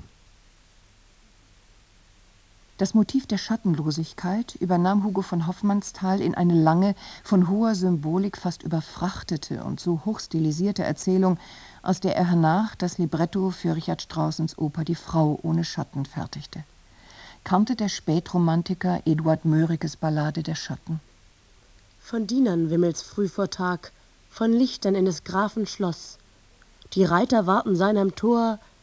Das Motiv der Schattenlosigkeit übernahm Hugo von Hofmannsthal in eine lange, von hoher Symbolik fast überfrachtete und so hochstilisierte Erzählung, aus der er hernach das Libretto für Richard Straussens Oper Die Frau ohne Schatten fertigte. Kannte der Spätromantiker Eduard Mörikes Ballade Der Schatten. Von Dienern wimmelt's früh vor Tag, von Lichtern in des Grafen Schloss. Die Reiter warten seinem Tor,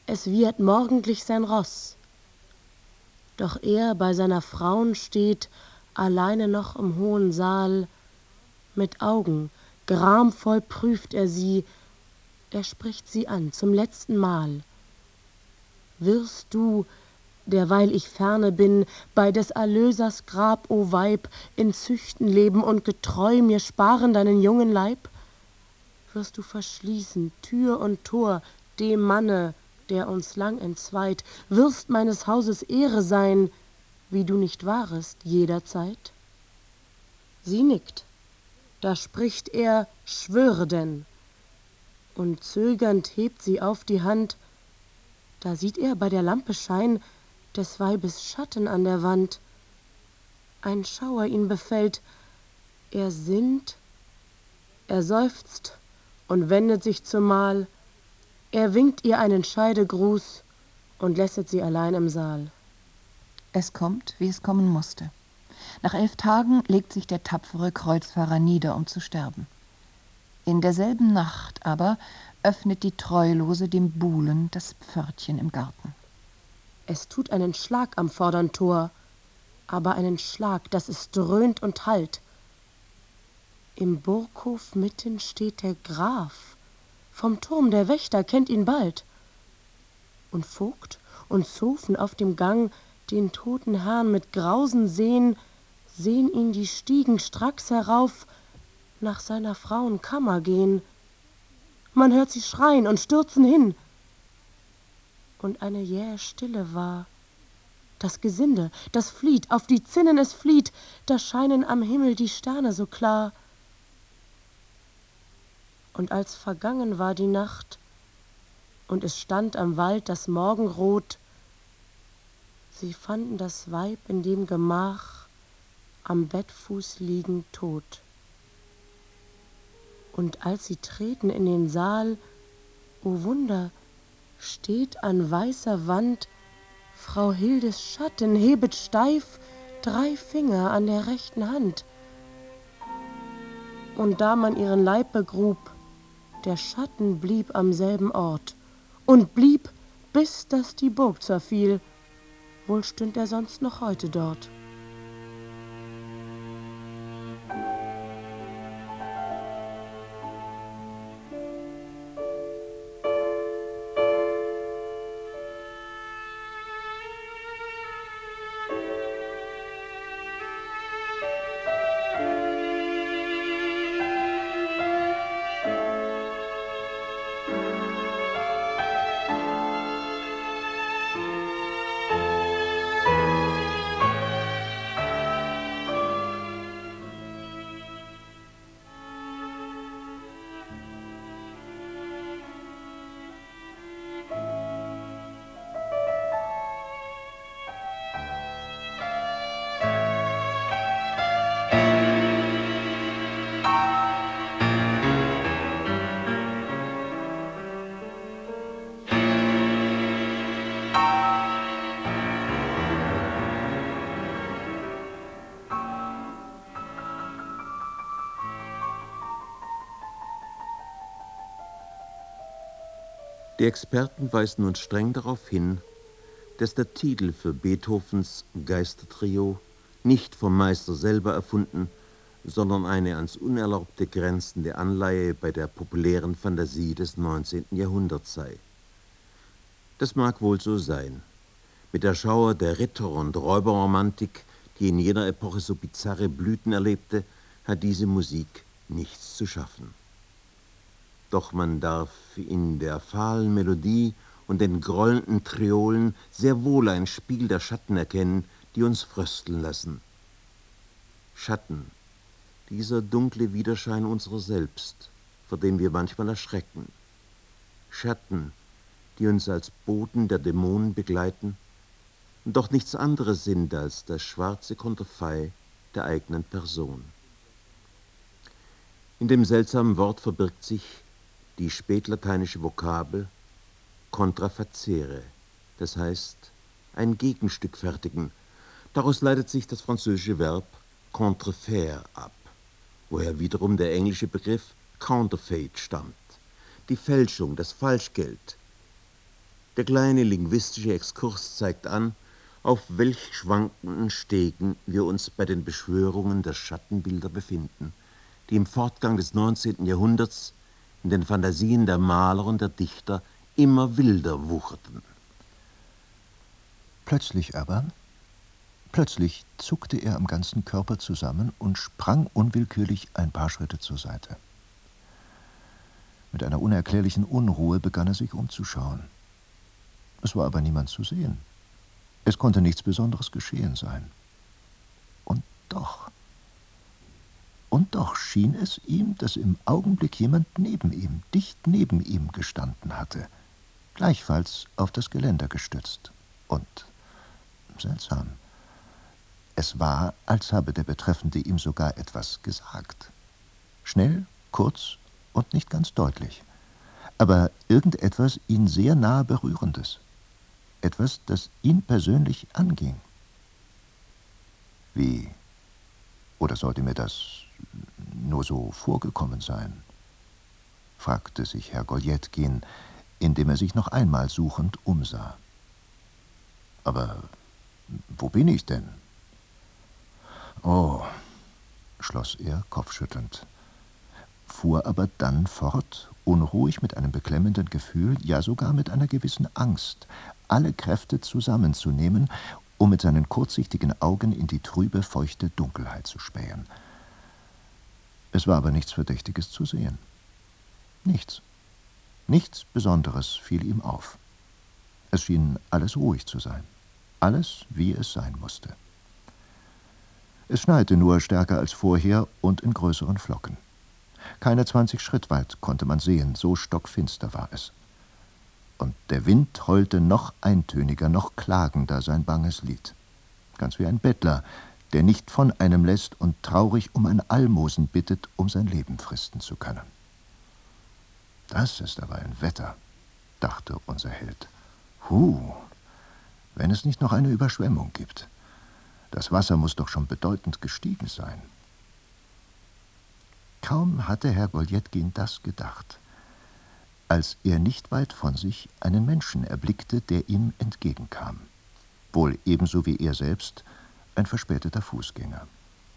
es wiehert morgendlich sein Ross. Doch er bei seiner Frauen steht, alleine noch im hohen Saal, mit Augen, gramvoll prüft er sie, er spricht sie an zum letzten Mal. Wirst du, derweil ich ferne bin, bei des Erlösers Grab, o Weib, in Züchten leben und getreu mir sparen deinen jungen Leib? Wirst du verschließen Tür und Tor dem Manne, der uns lang entzweit, wirst meines Hauses Ehre sein, wie du nicht warest jederzeit? Sie nickt, da spricht er, schwöre denn, und zögernd hebt sie auf die Hand, da sieht er bei der Lampe Schein des Weibes Schatten an der Wand. Ein Schauer ihn befällt, er sinnt, er seufzt und wendet sich zumal, er winkt ihr einen Scheidegruß und lässet sie allein im Saal. Es kommt, wie es kommen musste. Nach elf Tagen legt sich der tapfere Kreuzfahrer nieder, um zu sterben. In derselben Nacht aber öffnet die Treulose dem Buhlen das Pförtchen im Garten. Es tut einen Schlag am vordern Tor, aber einen Schlag, dass es dröhnt und hallt. Im Burghof mitten steht der Graf, vom Turm der Wächter kennt ihn bald. Und Vogt und Zofen auf dem Gang den toten Herrn mit Grausen sehn, sehn ihn die Stiegen stracks herauf nach seiner Frauen Kammer gehen. Man hört sie schreien und stürzen hin. Und eine jähe Stille war. Das Gesinde, das flieht, auf die Zinnen es flieht, da scheinen am Himmel die Sterne so klar. Und als vergangen war die Nacht, und es stand am Wald das Morgenrot, sie fanden das Weib in dem Gemach am Bettfuß liegend tot. Und als sie treten in den Saal, o Wunder, steht an weißer Wand Frau Hildes Schatten, hebet steif drei Finger an der rechten Hand. Und da man ihren Leib begrub, der Schatten blieb am selben Ort und blieb, bis dass die Burg zerfiel. Wohl stünd er sonst noch heute dort. Die Experten weisen uns streng darauf hin, dass der Titel für Beethovens Geistertrio nicht vom Meister selber erfunden, sondern eine ans Unerlaubte grenzende Anleihe bei der populären Fantasie des neunzehnten Jahrhunderts sei. Das mag wohl so sein. Mit der Schauer der Ritter- und Räuberromantik, die in jener Epoche so bizarre Blüten erlebte, hat diese Musik nichts zu schaffen. Doch man darf in der fahlen Melodie und den grollenden Triolen sehr wohl ein Spiel der Schatten erkennen, die uns frösteln lassen. Schatten, dieser dunkle Widerschein unserer selbst, vor dem wir manchmal erschrecken. Schatten, die uns als Boten der Dämonen begleiten und doch nichts anderes sind als das schwarze Konterfei der eigenen Person. In dem seltsamen Wort verbirgt sich die spätlateinische Vokabel contrafacere, das heißt ein Gegenstück fertigen. Daraus leitet sich das französische Verb contrefaire ab, woher wiederum der englische Begriff counterfeit stammt, die Fälschung, das Falschgeld. Der kleine linguistische Exkurs zeigt an, auf welch schwankenden Stegen wir uns bei den Beschwörungen der Schattenbilder befinden, die im Fortgang des neunzehnten Jahrhunderts in den Fantasien der Maler und der Dichter immer wilder wucherten. Plötzlich aber, plötzlich zuckte er am ganzen Körper zusammen und sprang unwillkürlich ein paar Schritte zur Seite. Mit einer unerklärlichen Unruhe begann er sich umzuschauen. Es war aber niemand zu sehen. Es konnte nichts Besonderes geschehen sein. Und doch, und doch schien es ihm, dass im Augenblick jemand neben ihm, dicht neben ihm gestanden hatte, gleichfalls auf das Geländer gestützt. Und seltsam, es war, als habe der Betreffende ihm sogar etwas gesagt. Schnell, kurz und nicht ganz deutlich, aber irgendetwas ihn sehr nahe Berührendes. Etwas, das ihn persönlich anging. Wie? Oder sollte mir das nur so vorgekommen sein? Fragte sich Herr Goljetkin, indem er sich noch einmal suchend umsah. Aber wo bin ich denn? Oh, schloss er kopfschüttelnd, fuhr aber dann fort, unruhig mit einem beklemmenden Gefühl, ja sogar mit einer gewissen Angst, alle Kräfte zusammenzunehmen, um mit seinen kurzsichtigen Augen in die trübe, feuchte Dunkelheit zu spähen. Es war aber nichts Verdächtiges zu sehen. Nichts. Nichts Besonderes fiel ihm auf. Es schien alles ruhig zu sein. Alles, wie es sein musste. Es schneite nur stärker als vorher und in größeren Flocken. Keine zwanzig Schritt weit konnte man sehen, so stockfinster war es. Und der Wind heulte noch eintöniger, noch klagender sein banges Lied. Ganz wie ein Bettler, der nicht von einem lässt und traurig um ein Almosen bittet, um sein Leben fristen zu können. Das ist aber ein Wetter, dachte unser Held. Huh, wenn es nicht noch eine Überschwemmung gibt. Das Wasser muss doch schon bedeutend gestiegen sein. Kaum hatte Herr Goljetkin das gedacht, als er nicht weit von sich einen Menschen erblickte, der ihm entgegenkam. Wohl ebenso wie er selbst ein verspäteter Fußgänger.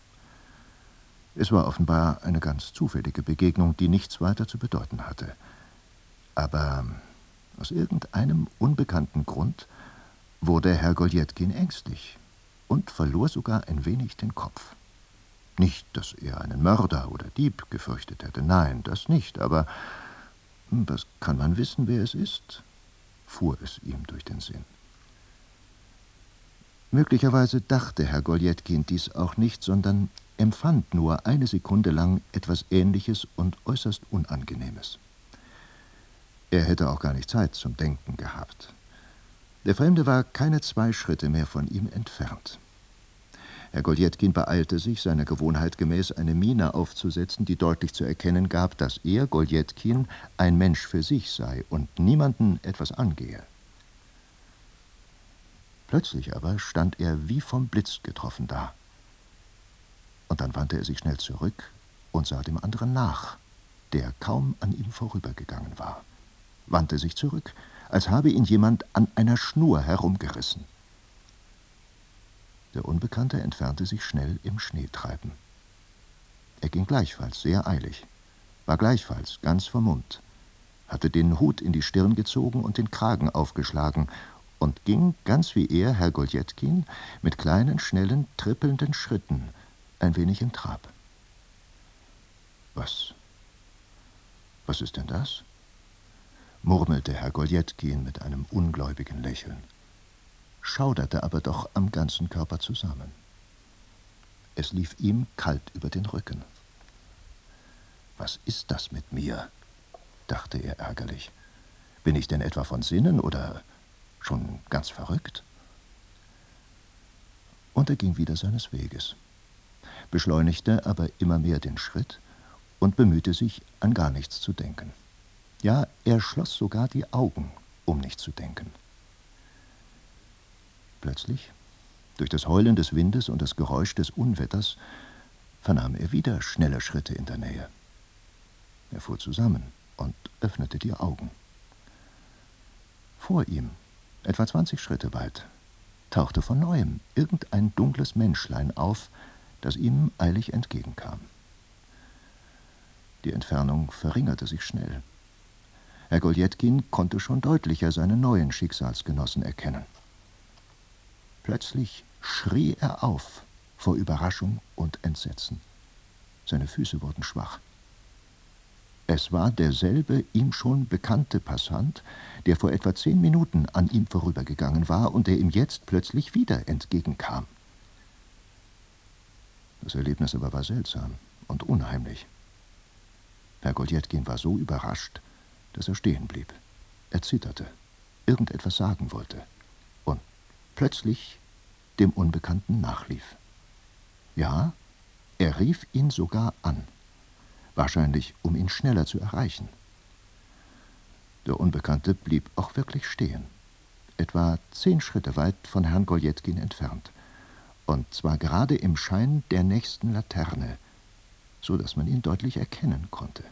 Es war offenbar eine ganz zufällige Begegnung, die nichts weiter zu bedeuten hatte. Aber aus irgendeinem unbekannten Grund wurde Herr Goljetkin ängstlich und verlor sogar ein wenig den Kopf. Nicht, dass er einen Mörder oder Dieb gefürchtet hätte, nein, das nicht, aber was kann man wissen, wer es ist? Fuhr es ihm durch den Sinn. Möglicherweise dachte Herr Goljetkin dies auch nicht, sondern empfand nur eine Sekunde lang etwas Ähnliches und äußerst Unangenehmes. Er hätte auch gar nicht Zeit zum Denken gehabt. Der Fremde war keine zwei Schritte mehr von ihm entfernt. Herr Goljetkin beeilte sich, seiner Gewohnheit gemäß eine Miene aufzusetzen, die deutlich zu erkennen gab, dass er, Goljetkin, ein Mensch für sich sei und niemanden etwas angehe. Plötzlich aber stand er wie vom Blitz getroffen da. Und dann wandte er sich schnell zurück und sah dem anderen nach, der kaum an ihm vorübergegangen war. Wandte sich zurück, als habe ihn jemand an einer Schnur herumgerissen. Der Unbekannte entfernte sich schnell im Schneetreiben. Er ging gleichfalls sehr eilig, war gleichfalls ganz vermummt, hatte den Hut in die Stirn gezogen und den Kragen aufgeschlagen und ging, ganz wie er, Herr Goljetkin, mit kleinen, schnellen, trippelnden Schritten ein wenig in Trab. Was? Was ist denn das? Murmelte Herr Goljetkin mit einem ungläubigen Lächeln, schauderte aber doch am ganzen Körper zusammen. Es lief ihm kalt über den Rücken. Was ist das mit mir? Dachte er ärgerlich. Bin ich denn etwa von Sinnen oder schon ganz verrückt? Und er ging wieder seines Weges, beschleunigte aber immer mehr den Schritt und bemühte sich, an gar nichts zu denken. Ja, er schloss sogar die Augen, um nicht zu denken. Plötzlich, durch das Heulen des Windes und das Geräusch des Unwetters, vernahm er wieder schnelle Schritte in der Nähe. Er fuhr zusammen und öffnete die Augen. Vor ihm, etwa zwanzig Schritte weit, tauchte von neuem irgendein dunkles Menschlein auf, das ihm eilig entgegenkam. Die Entfernung verringerte sich schnell. Herr Goljetkin konnte schon deutlicher seinen neuen Schicksalsgenossen erkennen. Plötzlich schrie er auf vor Überraschung und Entsetzen. Seine Füße wurden schwach. Es war derselbe ihm schon bekannte Passant, der vor etwa zehn Minuten an ihm vorübergegangen war und der ihm jetzt plötzlich wieder entgegenkam. Das Erlebnis aber war seltsam und unheimlich. Herr Goljetkin war so überrascht, dass er stehen blieb. Er zitterte, irgendetwas sagen wollte und plötzlich dem Unbekannten nachlief. Ja, er rief ihn sogar an, wahrscheinlich um ihn schneller zu erreichen. Der Unbekannte blieb auch wirklich stehen, etwa zehn Schritte weit von Herrn Goljetkin entfernt, und zwar gerade im Schein der nächsten Laterne, so dass man ihn deutlich erkennen konnte.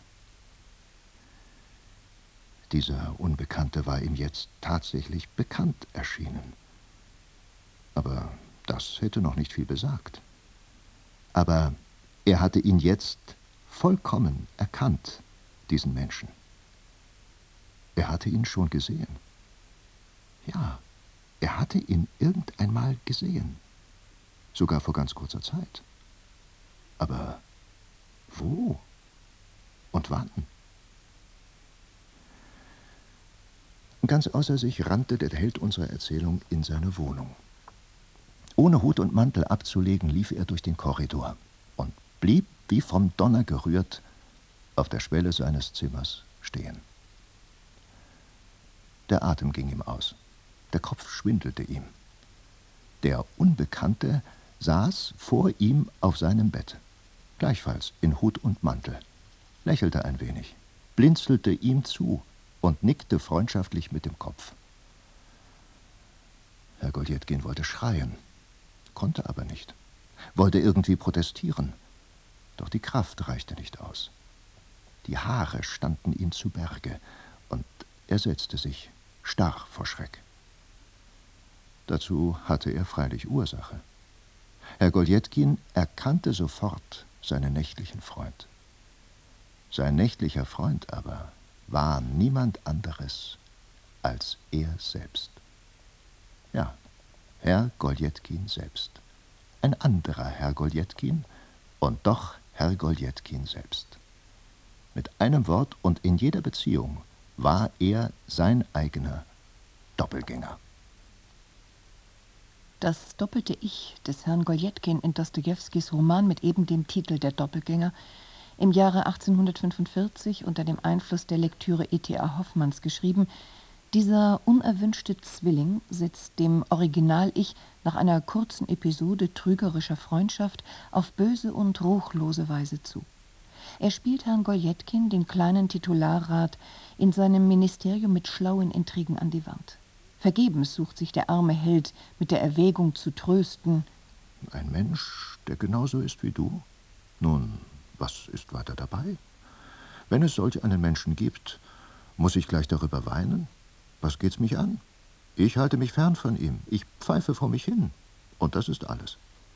Dieser Unbekannte war ihm jetzt tatsächlich bekannt erschienen. Aber das hätte noch nicht viel besagt. Aber er hatte ihn jetzt vollkommen erkannt, diesen Menschen. Er hatte ihn schon gesehen. Ja, er hatte ihn irgendeinmal gesehen. Sogar vor ganz kurzer Zeit. Aber wo und wann? Ganz außer sich rannte der Held unserer Erzählung in seine Wohnung. Ohne Hut und Mantel abzulegen, lief er durch den Korridor und blieb, wie vom Donner gerührt, auf der Schwelle seines Zimmers stehen. Der Atem ging ihm aus, der Kopf schwindelte ihm. Der Unbekannte saß vor ihm auf seinem Bett, gleichfalls in Hut und Mantel, lächelte ein wenig, blinzelte ihm zu und nickte freundschaftlich mit dem Kopf. Herr Goljetkin wollte schreien, konnte aber nicht, wollte irgendwie protestieren, doch die Kraft reichte nicht aus. Die Haare standen ihm zu Berge und er setzte sich, starr vor Schreck. Dazu hatte er freilich Ursache. Herr Goljetkin erkannte sofort seinen nächtlichen Freund. Sein nächtlicher Freund aber war niemand anderes als er selbst. Ja, Herr Goljetkin selbst. Ein anderer Herr Goljetkin und doch Herr Goljetkin selbst. Mit einem Wort und in jeder Beziehung war er sein eigener Doppelgänger. Das doppelte Ich des Herrn Goljetkin in Dostojewskis Roman mit eben dem Titel Der Doppelgänger, im Jahre achtzehnhundertfünfundvierzig unter dem Einfluss der Lektüre E T A Hoffmanns geschrieben. Dieser unerwünschte Zwilling setzt dem Original-Ich nach einer kurzen Episode trügerischer Freundschaft auf böse und ruchlose Weise zu. Er spielt Herrn Goljetkin, den kleinen Titularrat, in seinem Ministerium mit schlauen Intrigen an die Wand. Vergebens sucht sich der arme Held mit der Erwägung zu trösten. Ein Mensch, der genauso ist wie du? Nun, was ist weiter dabei? Wenn es solch einen Menschen gibt, muss ich gleich darüber weinen? Was geht's mich an? Ich halte mich fern von ihm. Ich pfeife vor mich hin. Und das ist alles.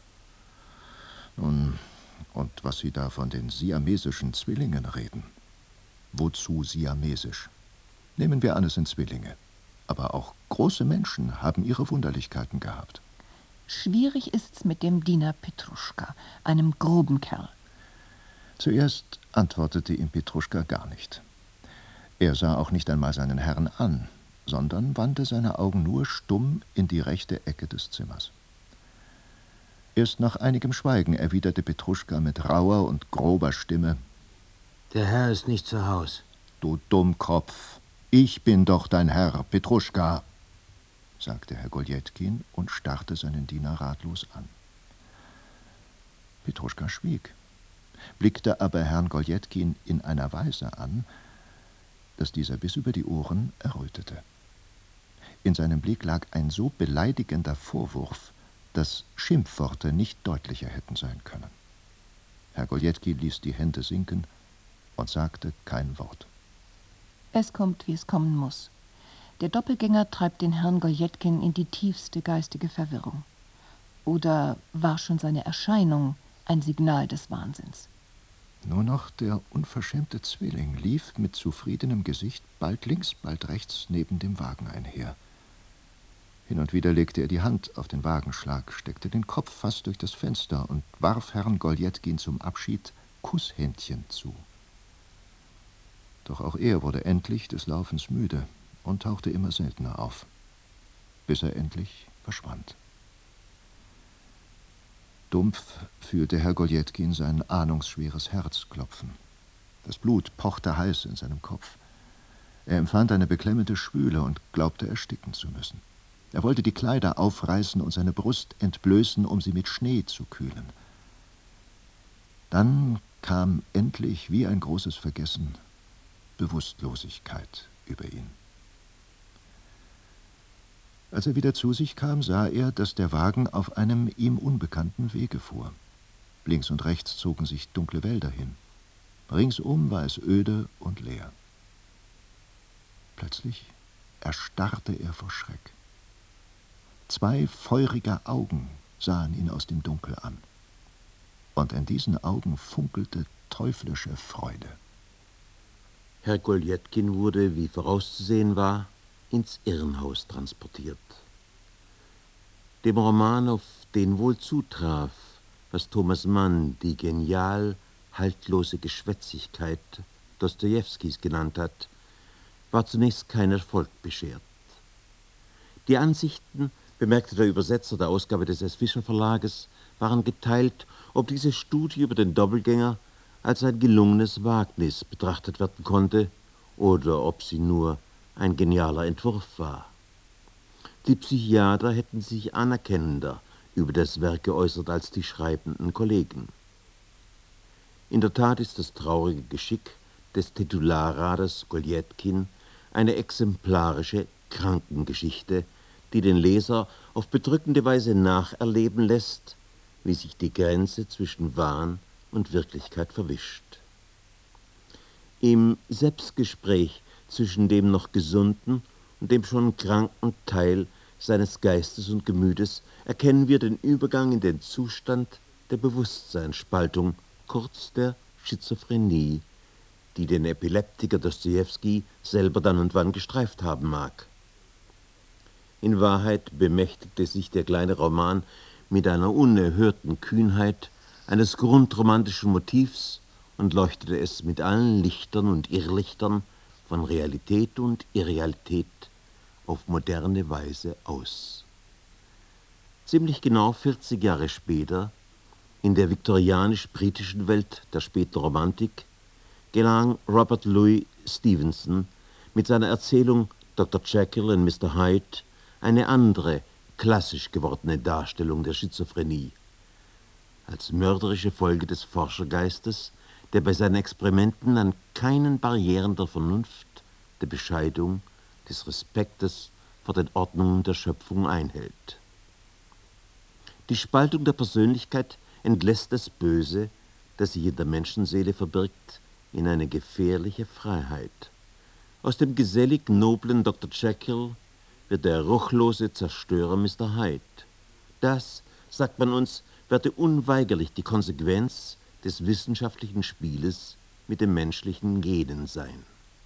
Nun, und was Sie da von den siamesischen Zwillingen reden. Wozu siamesisch? Nehmen wir an, es sind Zwillinge. Aber auch große Menschen haben ihre Wunderlichkeiten gehabt. Schwierig ist's mit dem Diener Petruschka, einem groben Kerl. Zuerst antwortete ihm Petruschka gar nicht. Er sah auch nicht einmal seinen Herrn an, sondern wandte seine Augen nur stumm in die rechte Ecke des Zimmers. Erst nach einigem Schweigen erwiderte Petruschka mit rauer und grober Stimme: Der Herr ist nicht zu Haus. »Du Dummkopf, ich bin doch dein Herr, Petruschka«, sagte Herr Goljetkin und starrte seinen Diener ratlos an. Petruschka schwieg, blickte aber Herrn Goljetkin in einer Weise an, dass dieser bis über die Ohren errötete. In seinem Blick lag ein so beleidigender Vorwurf, dass Schimpfworte nicht deutlicher hätten sein können. Herr Goljetkin ließ die Hände sinken und sagte kein Wort. Es kommt, wie es kommen muss. Der Doppelgänger treibt den Herrn Goljetkin in die tiefste geistige Verwirrung. Oder war schon seine Erscheinung ein Signal des Wahnsinns? Nur noch der unverschämte Zwilling lief mit zufriedenem Gesicht bald links, bald rechts neben dem Wagen einher. Hin und wieder legte er die Hand auf den Wagenschlag, steckte den Kopf fast durch das Fenster und warf Herrn Goljetkin zum Abschied Kusshändchen zu. Doch auch er wurde endlich des Laufens müde und tauchte immer seltener auf, bis er endlich verschwand. Dumpf fühlte Herr Goljetkin sein ahnungsschweres Herz klopfen. Das Blut pochte heiß in seinem Kopf. Er empfand eine beklemmende Schwüle und glaubte ersticken zu müssen. Er wollte die Kleider aufreißen und seine Brust entblößen, um sie mit Schnee zu kühlen. Dann kam endlich, wie ein großes Vergessen, Bewusstlosigkeit über ihn. Als er wieder zu sich kam, sah er, dass der Wagen auf einem ihm unbekannten Wege fuhr. Links und rechts zogen sich dunkle Wälder hin. Ringsum war es öde und leer. Plötzlich erstarrte er vor Schreck. Zwei feurige Augen sahen ihn aus dem Dunkel an. Und in diesen Augen funkelte teuflische Freude. Herr Goljetkin wurde, wie vorauszusehen war, ins Irrenhaus transportiert. Dem Roman, auf den wohl zutraf, was Thomas Mann die genial haltlose Geschwätzigkeit Dostojewskis genannt hat, war zunächst kein Erfolg beschert. Die Ansichten, bemerkte der Übersetzer der Ausgabe des S. Fischer Verlages, waren geteilt, ob diese Studie über den Doppelgänger als ein gelungenes Wagnis betrachtet werden konnte oder ob sie nur ein genialer Entwurf war. Die Psychiater hätten sich anerkennender über das Werk geäußert als die schreibenden Kollegen. In der Tat ist das traurige Geschick des Titularraters Goljetkin eine exemplarische Krankengeschichte, die den Leser auf bedrückende Weise nacherleben lässt, wie sich die Grenze zwischen Wahn und Wirklichkeit verwischt. Im Selbstgespräch zwischen dem noch gesunden und dem schon kranken Teil seines Geistes und Gemütes erkennen wir den Übergang in den Zustand der Bewusstseinsspaltung, kurz der Schizophrenie, die den Epileptiker Dostojewski selber dann und wann gestreift haben mag. In Wahrheit bemächtigte sich der kleine Roman mit einer unerhörten Kühnheit eines grundromantischen Motivs und leuchtete es mit allen Lichtern und Irrlichtern von Realität und Irrealität auf moderne Weise aus. Ziemlich genau vierzig Jahre später, in der viktorianisch-britischen Welt der späten Romantik, gelang Robert Louis Stevenson mit seiner Erzählung Doktor Jekyll und Mister Hyde eine andere, klassisch gewordene Darstellung der Schizophrenie. Als mörderische Folge des Forschergeistes, der bei seinen Experimenten an keinen Barrieren der Vernunft, der Bescheidung, des Respektes vor den Ordnungen der Schöpfung einhält. Die Spaltung der Persönlichkeit entlässt das Böse, das sich in der Menschenseele verbirgt, in eine gefährliche Freiheit. Aus dem gesellig noblen Doktor Jekyll wird der ruchlose Zerstörer Mister Hyde. Das, sagt man uns, werde unweigerlich die Konsequenz des wissenschaftlichen Spieles mit dem menschlichen Genen sein.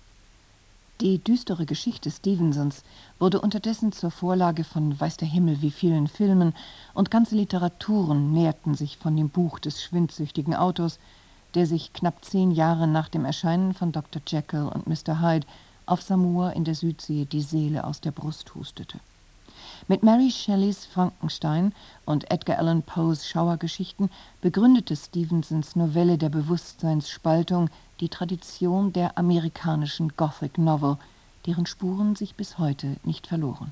Die düstere Geschichte Stevensons wurde unterdessen zur Vorlage von weiß der Himmel wie vielen Filmen, und ganze Literaturen nährten sich von dem Buch des schwindsüchtigen Autors, der sich knapp zehn Jahre nach dem Erscheinen von Doktor Jekyll und Mister Hyde auf Samoa in der Südsee die Seele aus der Brust hustete. Mit Mary Shelleys Frankenstein und Edgar Allan Poes Schauergeschichten begründete Stevensons Novelle der Bewusstseinsspaltung die Tradition der amerikanischen Gothic Novel, deren Spuren sich bis heute nicht verloren.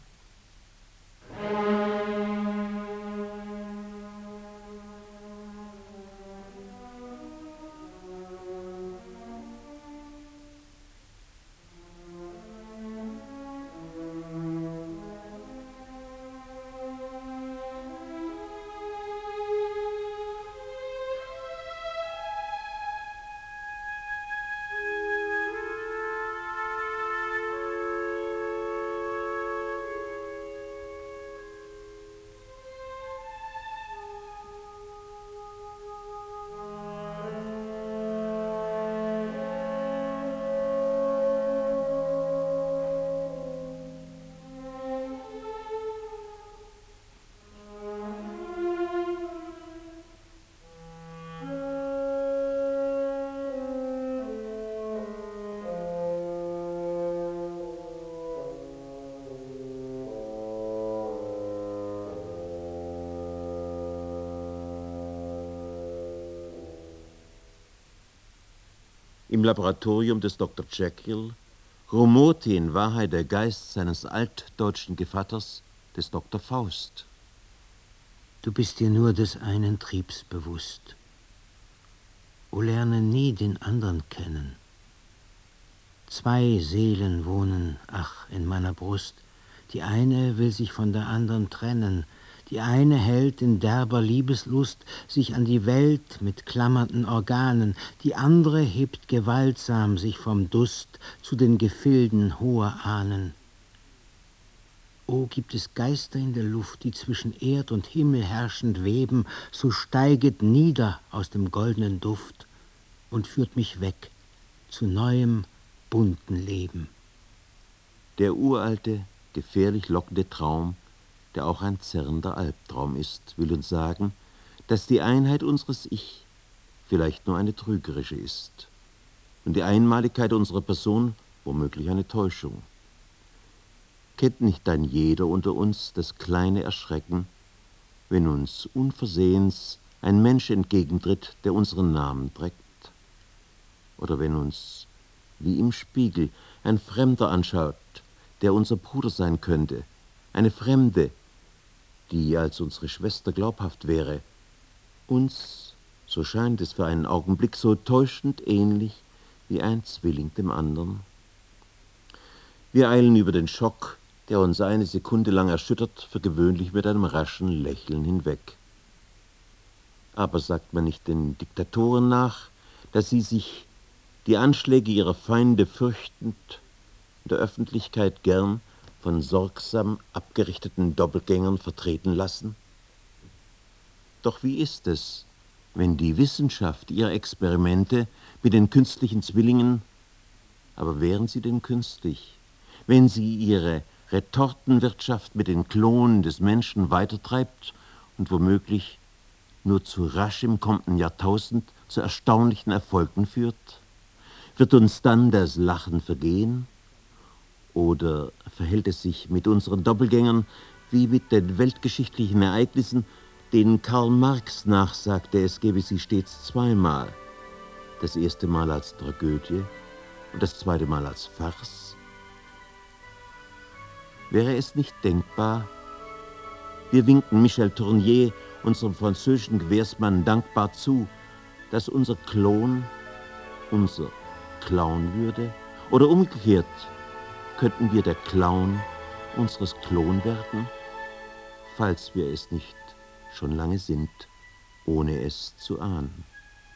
im Laboratorium des Doktor Jekyll, rumorte in Wahrheit der Geist seines altdeutschen Gevatters, des Doktor Faust. Du bist dir nur des einen Triebs bewusst. O lerne nie den anderen kennen. Zwei Seelen wohnen, ach, in meiner Brust. Die eine will sich von der anderen trennen. Die eine hält in derber Liebeslust sich an die Welt mit klammernden Organen. Die andere hebt gewaltsam sich vom Dust zu den Gefilden hoher Ahnen. O, gibt es Geister in der Luft, die zwischen Erd und Himmel herrschend weben, so steiget nieder aus dem goldenen Duft und führt mich weg zu neuem, bunten Leben. Der uralte, gefährlich lockende Traum, der auch ein zerrender Albtraum ist, will uns sagen, dass die Einheit unseres Ich vielleicht nur eine trügerische ist und die Einmaligkeit unserer Person womöglich eine Täuschung. Kennt nicht dann jeder unter uns das kleine Erschrecken, wenn uns unversehens ein Mensch entgegentritt, der unseren Namen trägt? Oder wenn uns, wie im Spiegel, ein Fremder anschaut, der unser Bruder sein könnte, eine Fremde, die als unsere Schwester glaubhaft wäre, uns, so scheint es für einen Augenblick, so täuschend ähnlich wie ein Zwilling dem anderen? Wir eilen über den Schock, der uns eine Sekunde lang erschüttert, für gewöhnlich mit einem raschen Lächeln hinweg. Aber sagt man nicht den Diktatoren nach, dass sie sich, die Anschläge ihrer Feinde fürchtend, in der Öffentlichkeit gern von sorgsam abgerichteten Doppelgängern vertreten lassen? Doch wie ist es, wenn die Wissenschaft ihre Experimente mit den künstlichen Zwillingen, aber wären sie denn künstlich, wenn sie ihre Retortenwirtschaft mit den Klonen des Menschen weitertreibt und womöglich nur zu rasch im kommenden Jahrtausend zu erstaunlichen Erfolgen führt? Wird uns dann das Lachen vergehen? Oder verhält es sich mit unseren Doppelgängern wie mit den weltgeschichtlichen Ereignissen, denen Karl Marx nachsagte, es gebe sie stets zweimal. Das erste Mal als Tragödie und das zweite Mal als Farce? Wäre es nicht denkbar, wir winken Michel Tournier, unserem französischen Gewährsmann, dankbar zu, dass unser Klon unser Clown würde? Oder umgekehrt, könnten wir der Clown unseres Klon werden, falls wir es nicht schon lange sind, ohne es zu ahnen?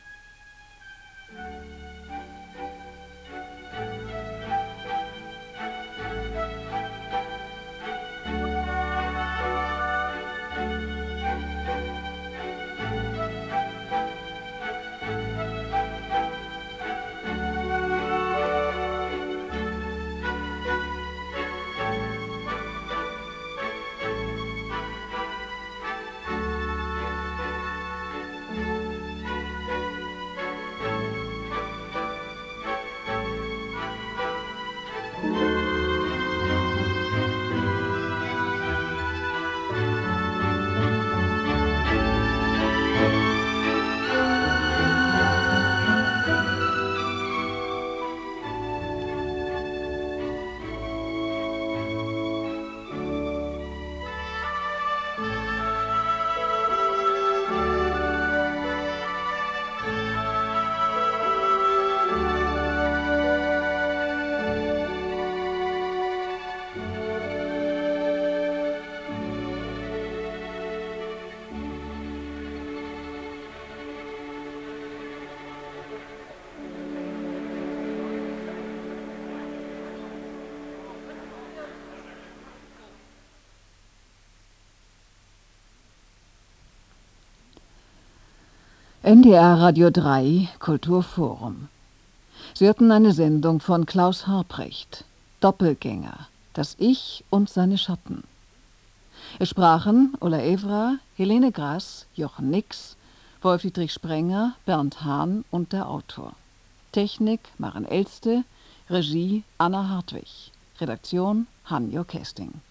N D R Radio drei Kulturforum. Sie hörten eine Sendung von Klaus Harprecht, Doppelgänger, das Ich und seine Schatten. Es sprachen Ulla Evra, Helene Grass, Jochen Nix, Wolf-Dietrich Sprenger, Bernd Hahn und der Autor. Technik Maren Elste, Regie Anna Hartwig, Redaktion Hanjo Kesting.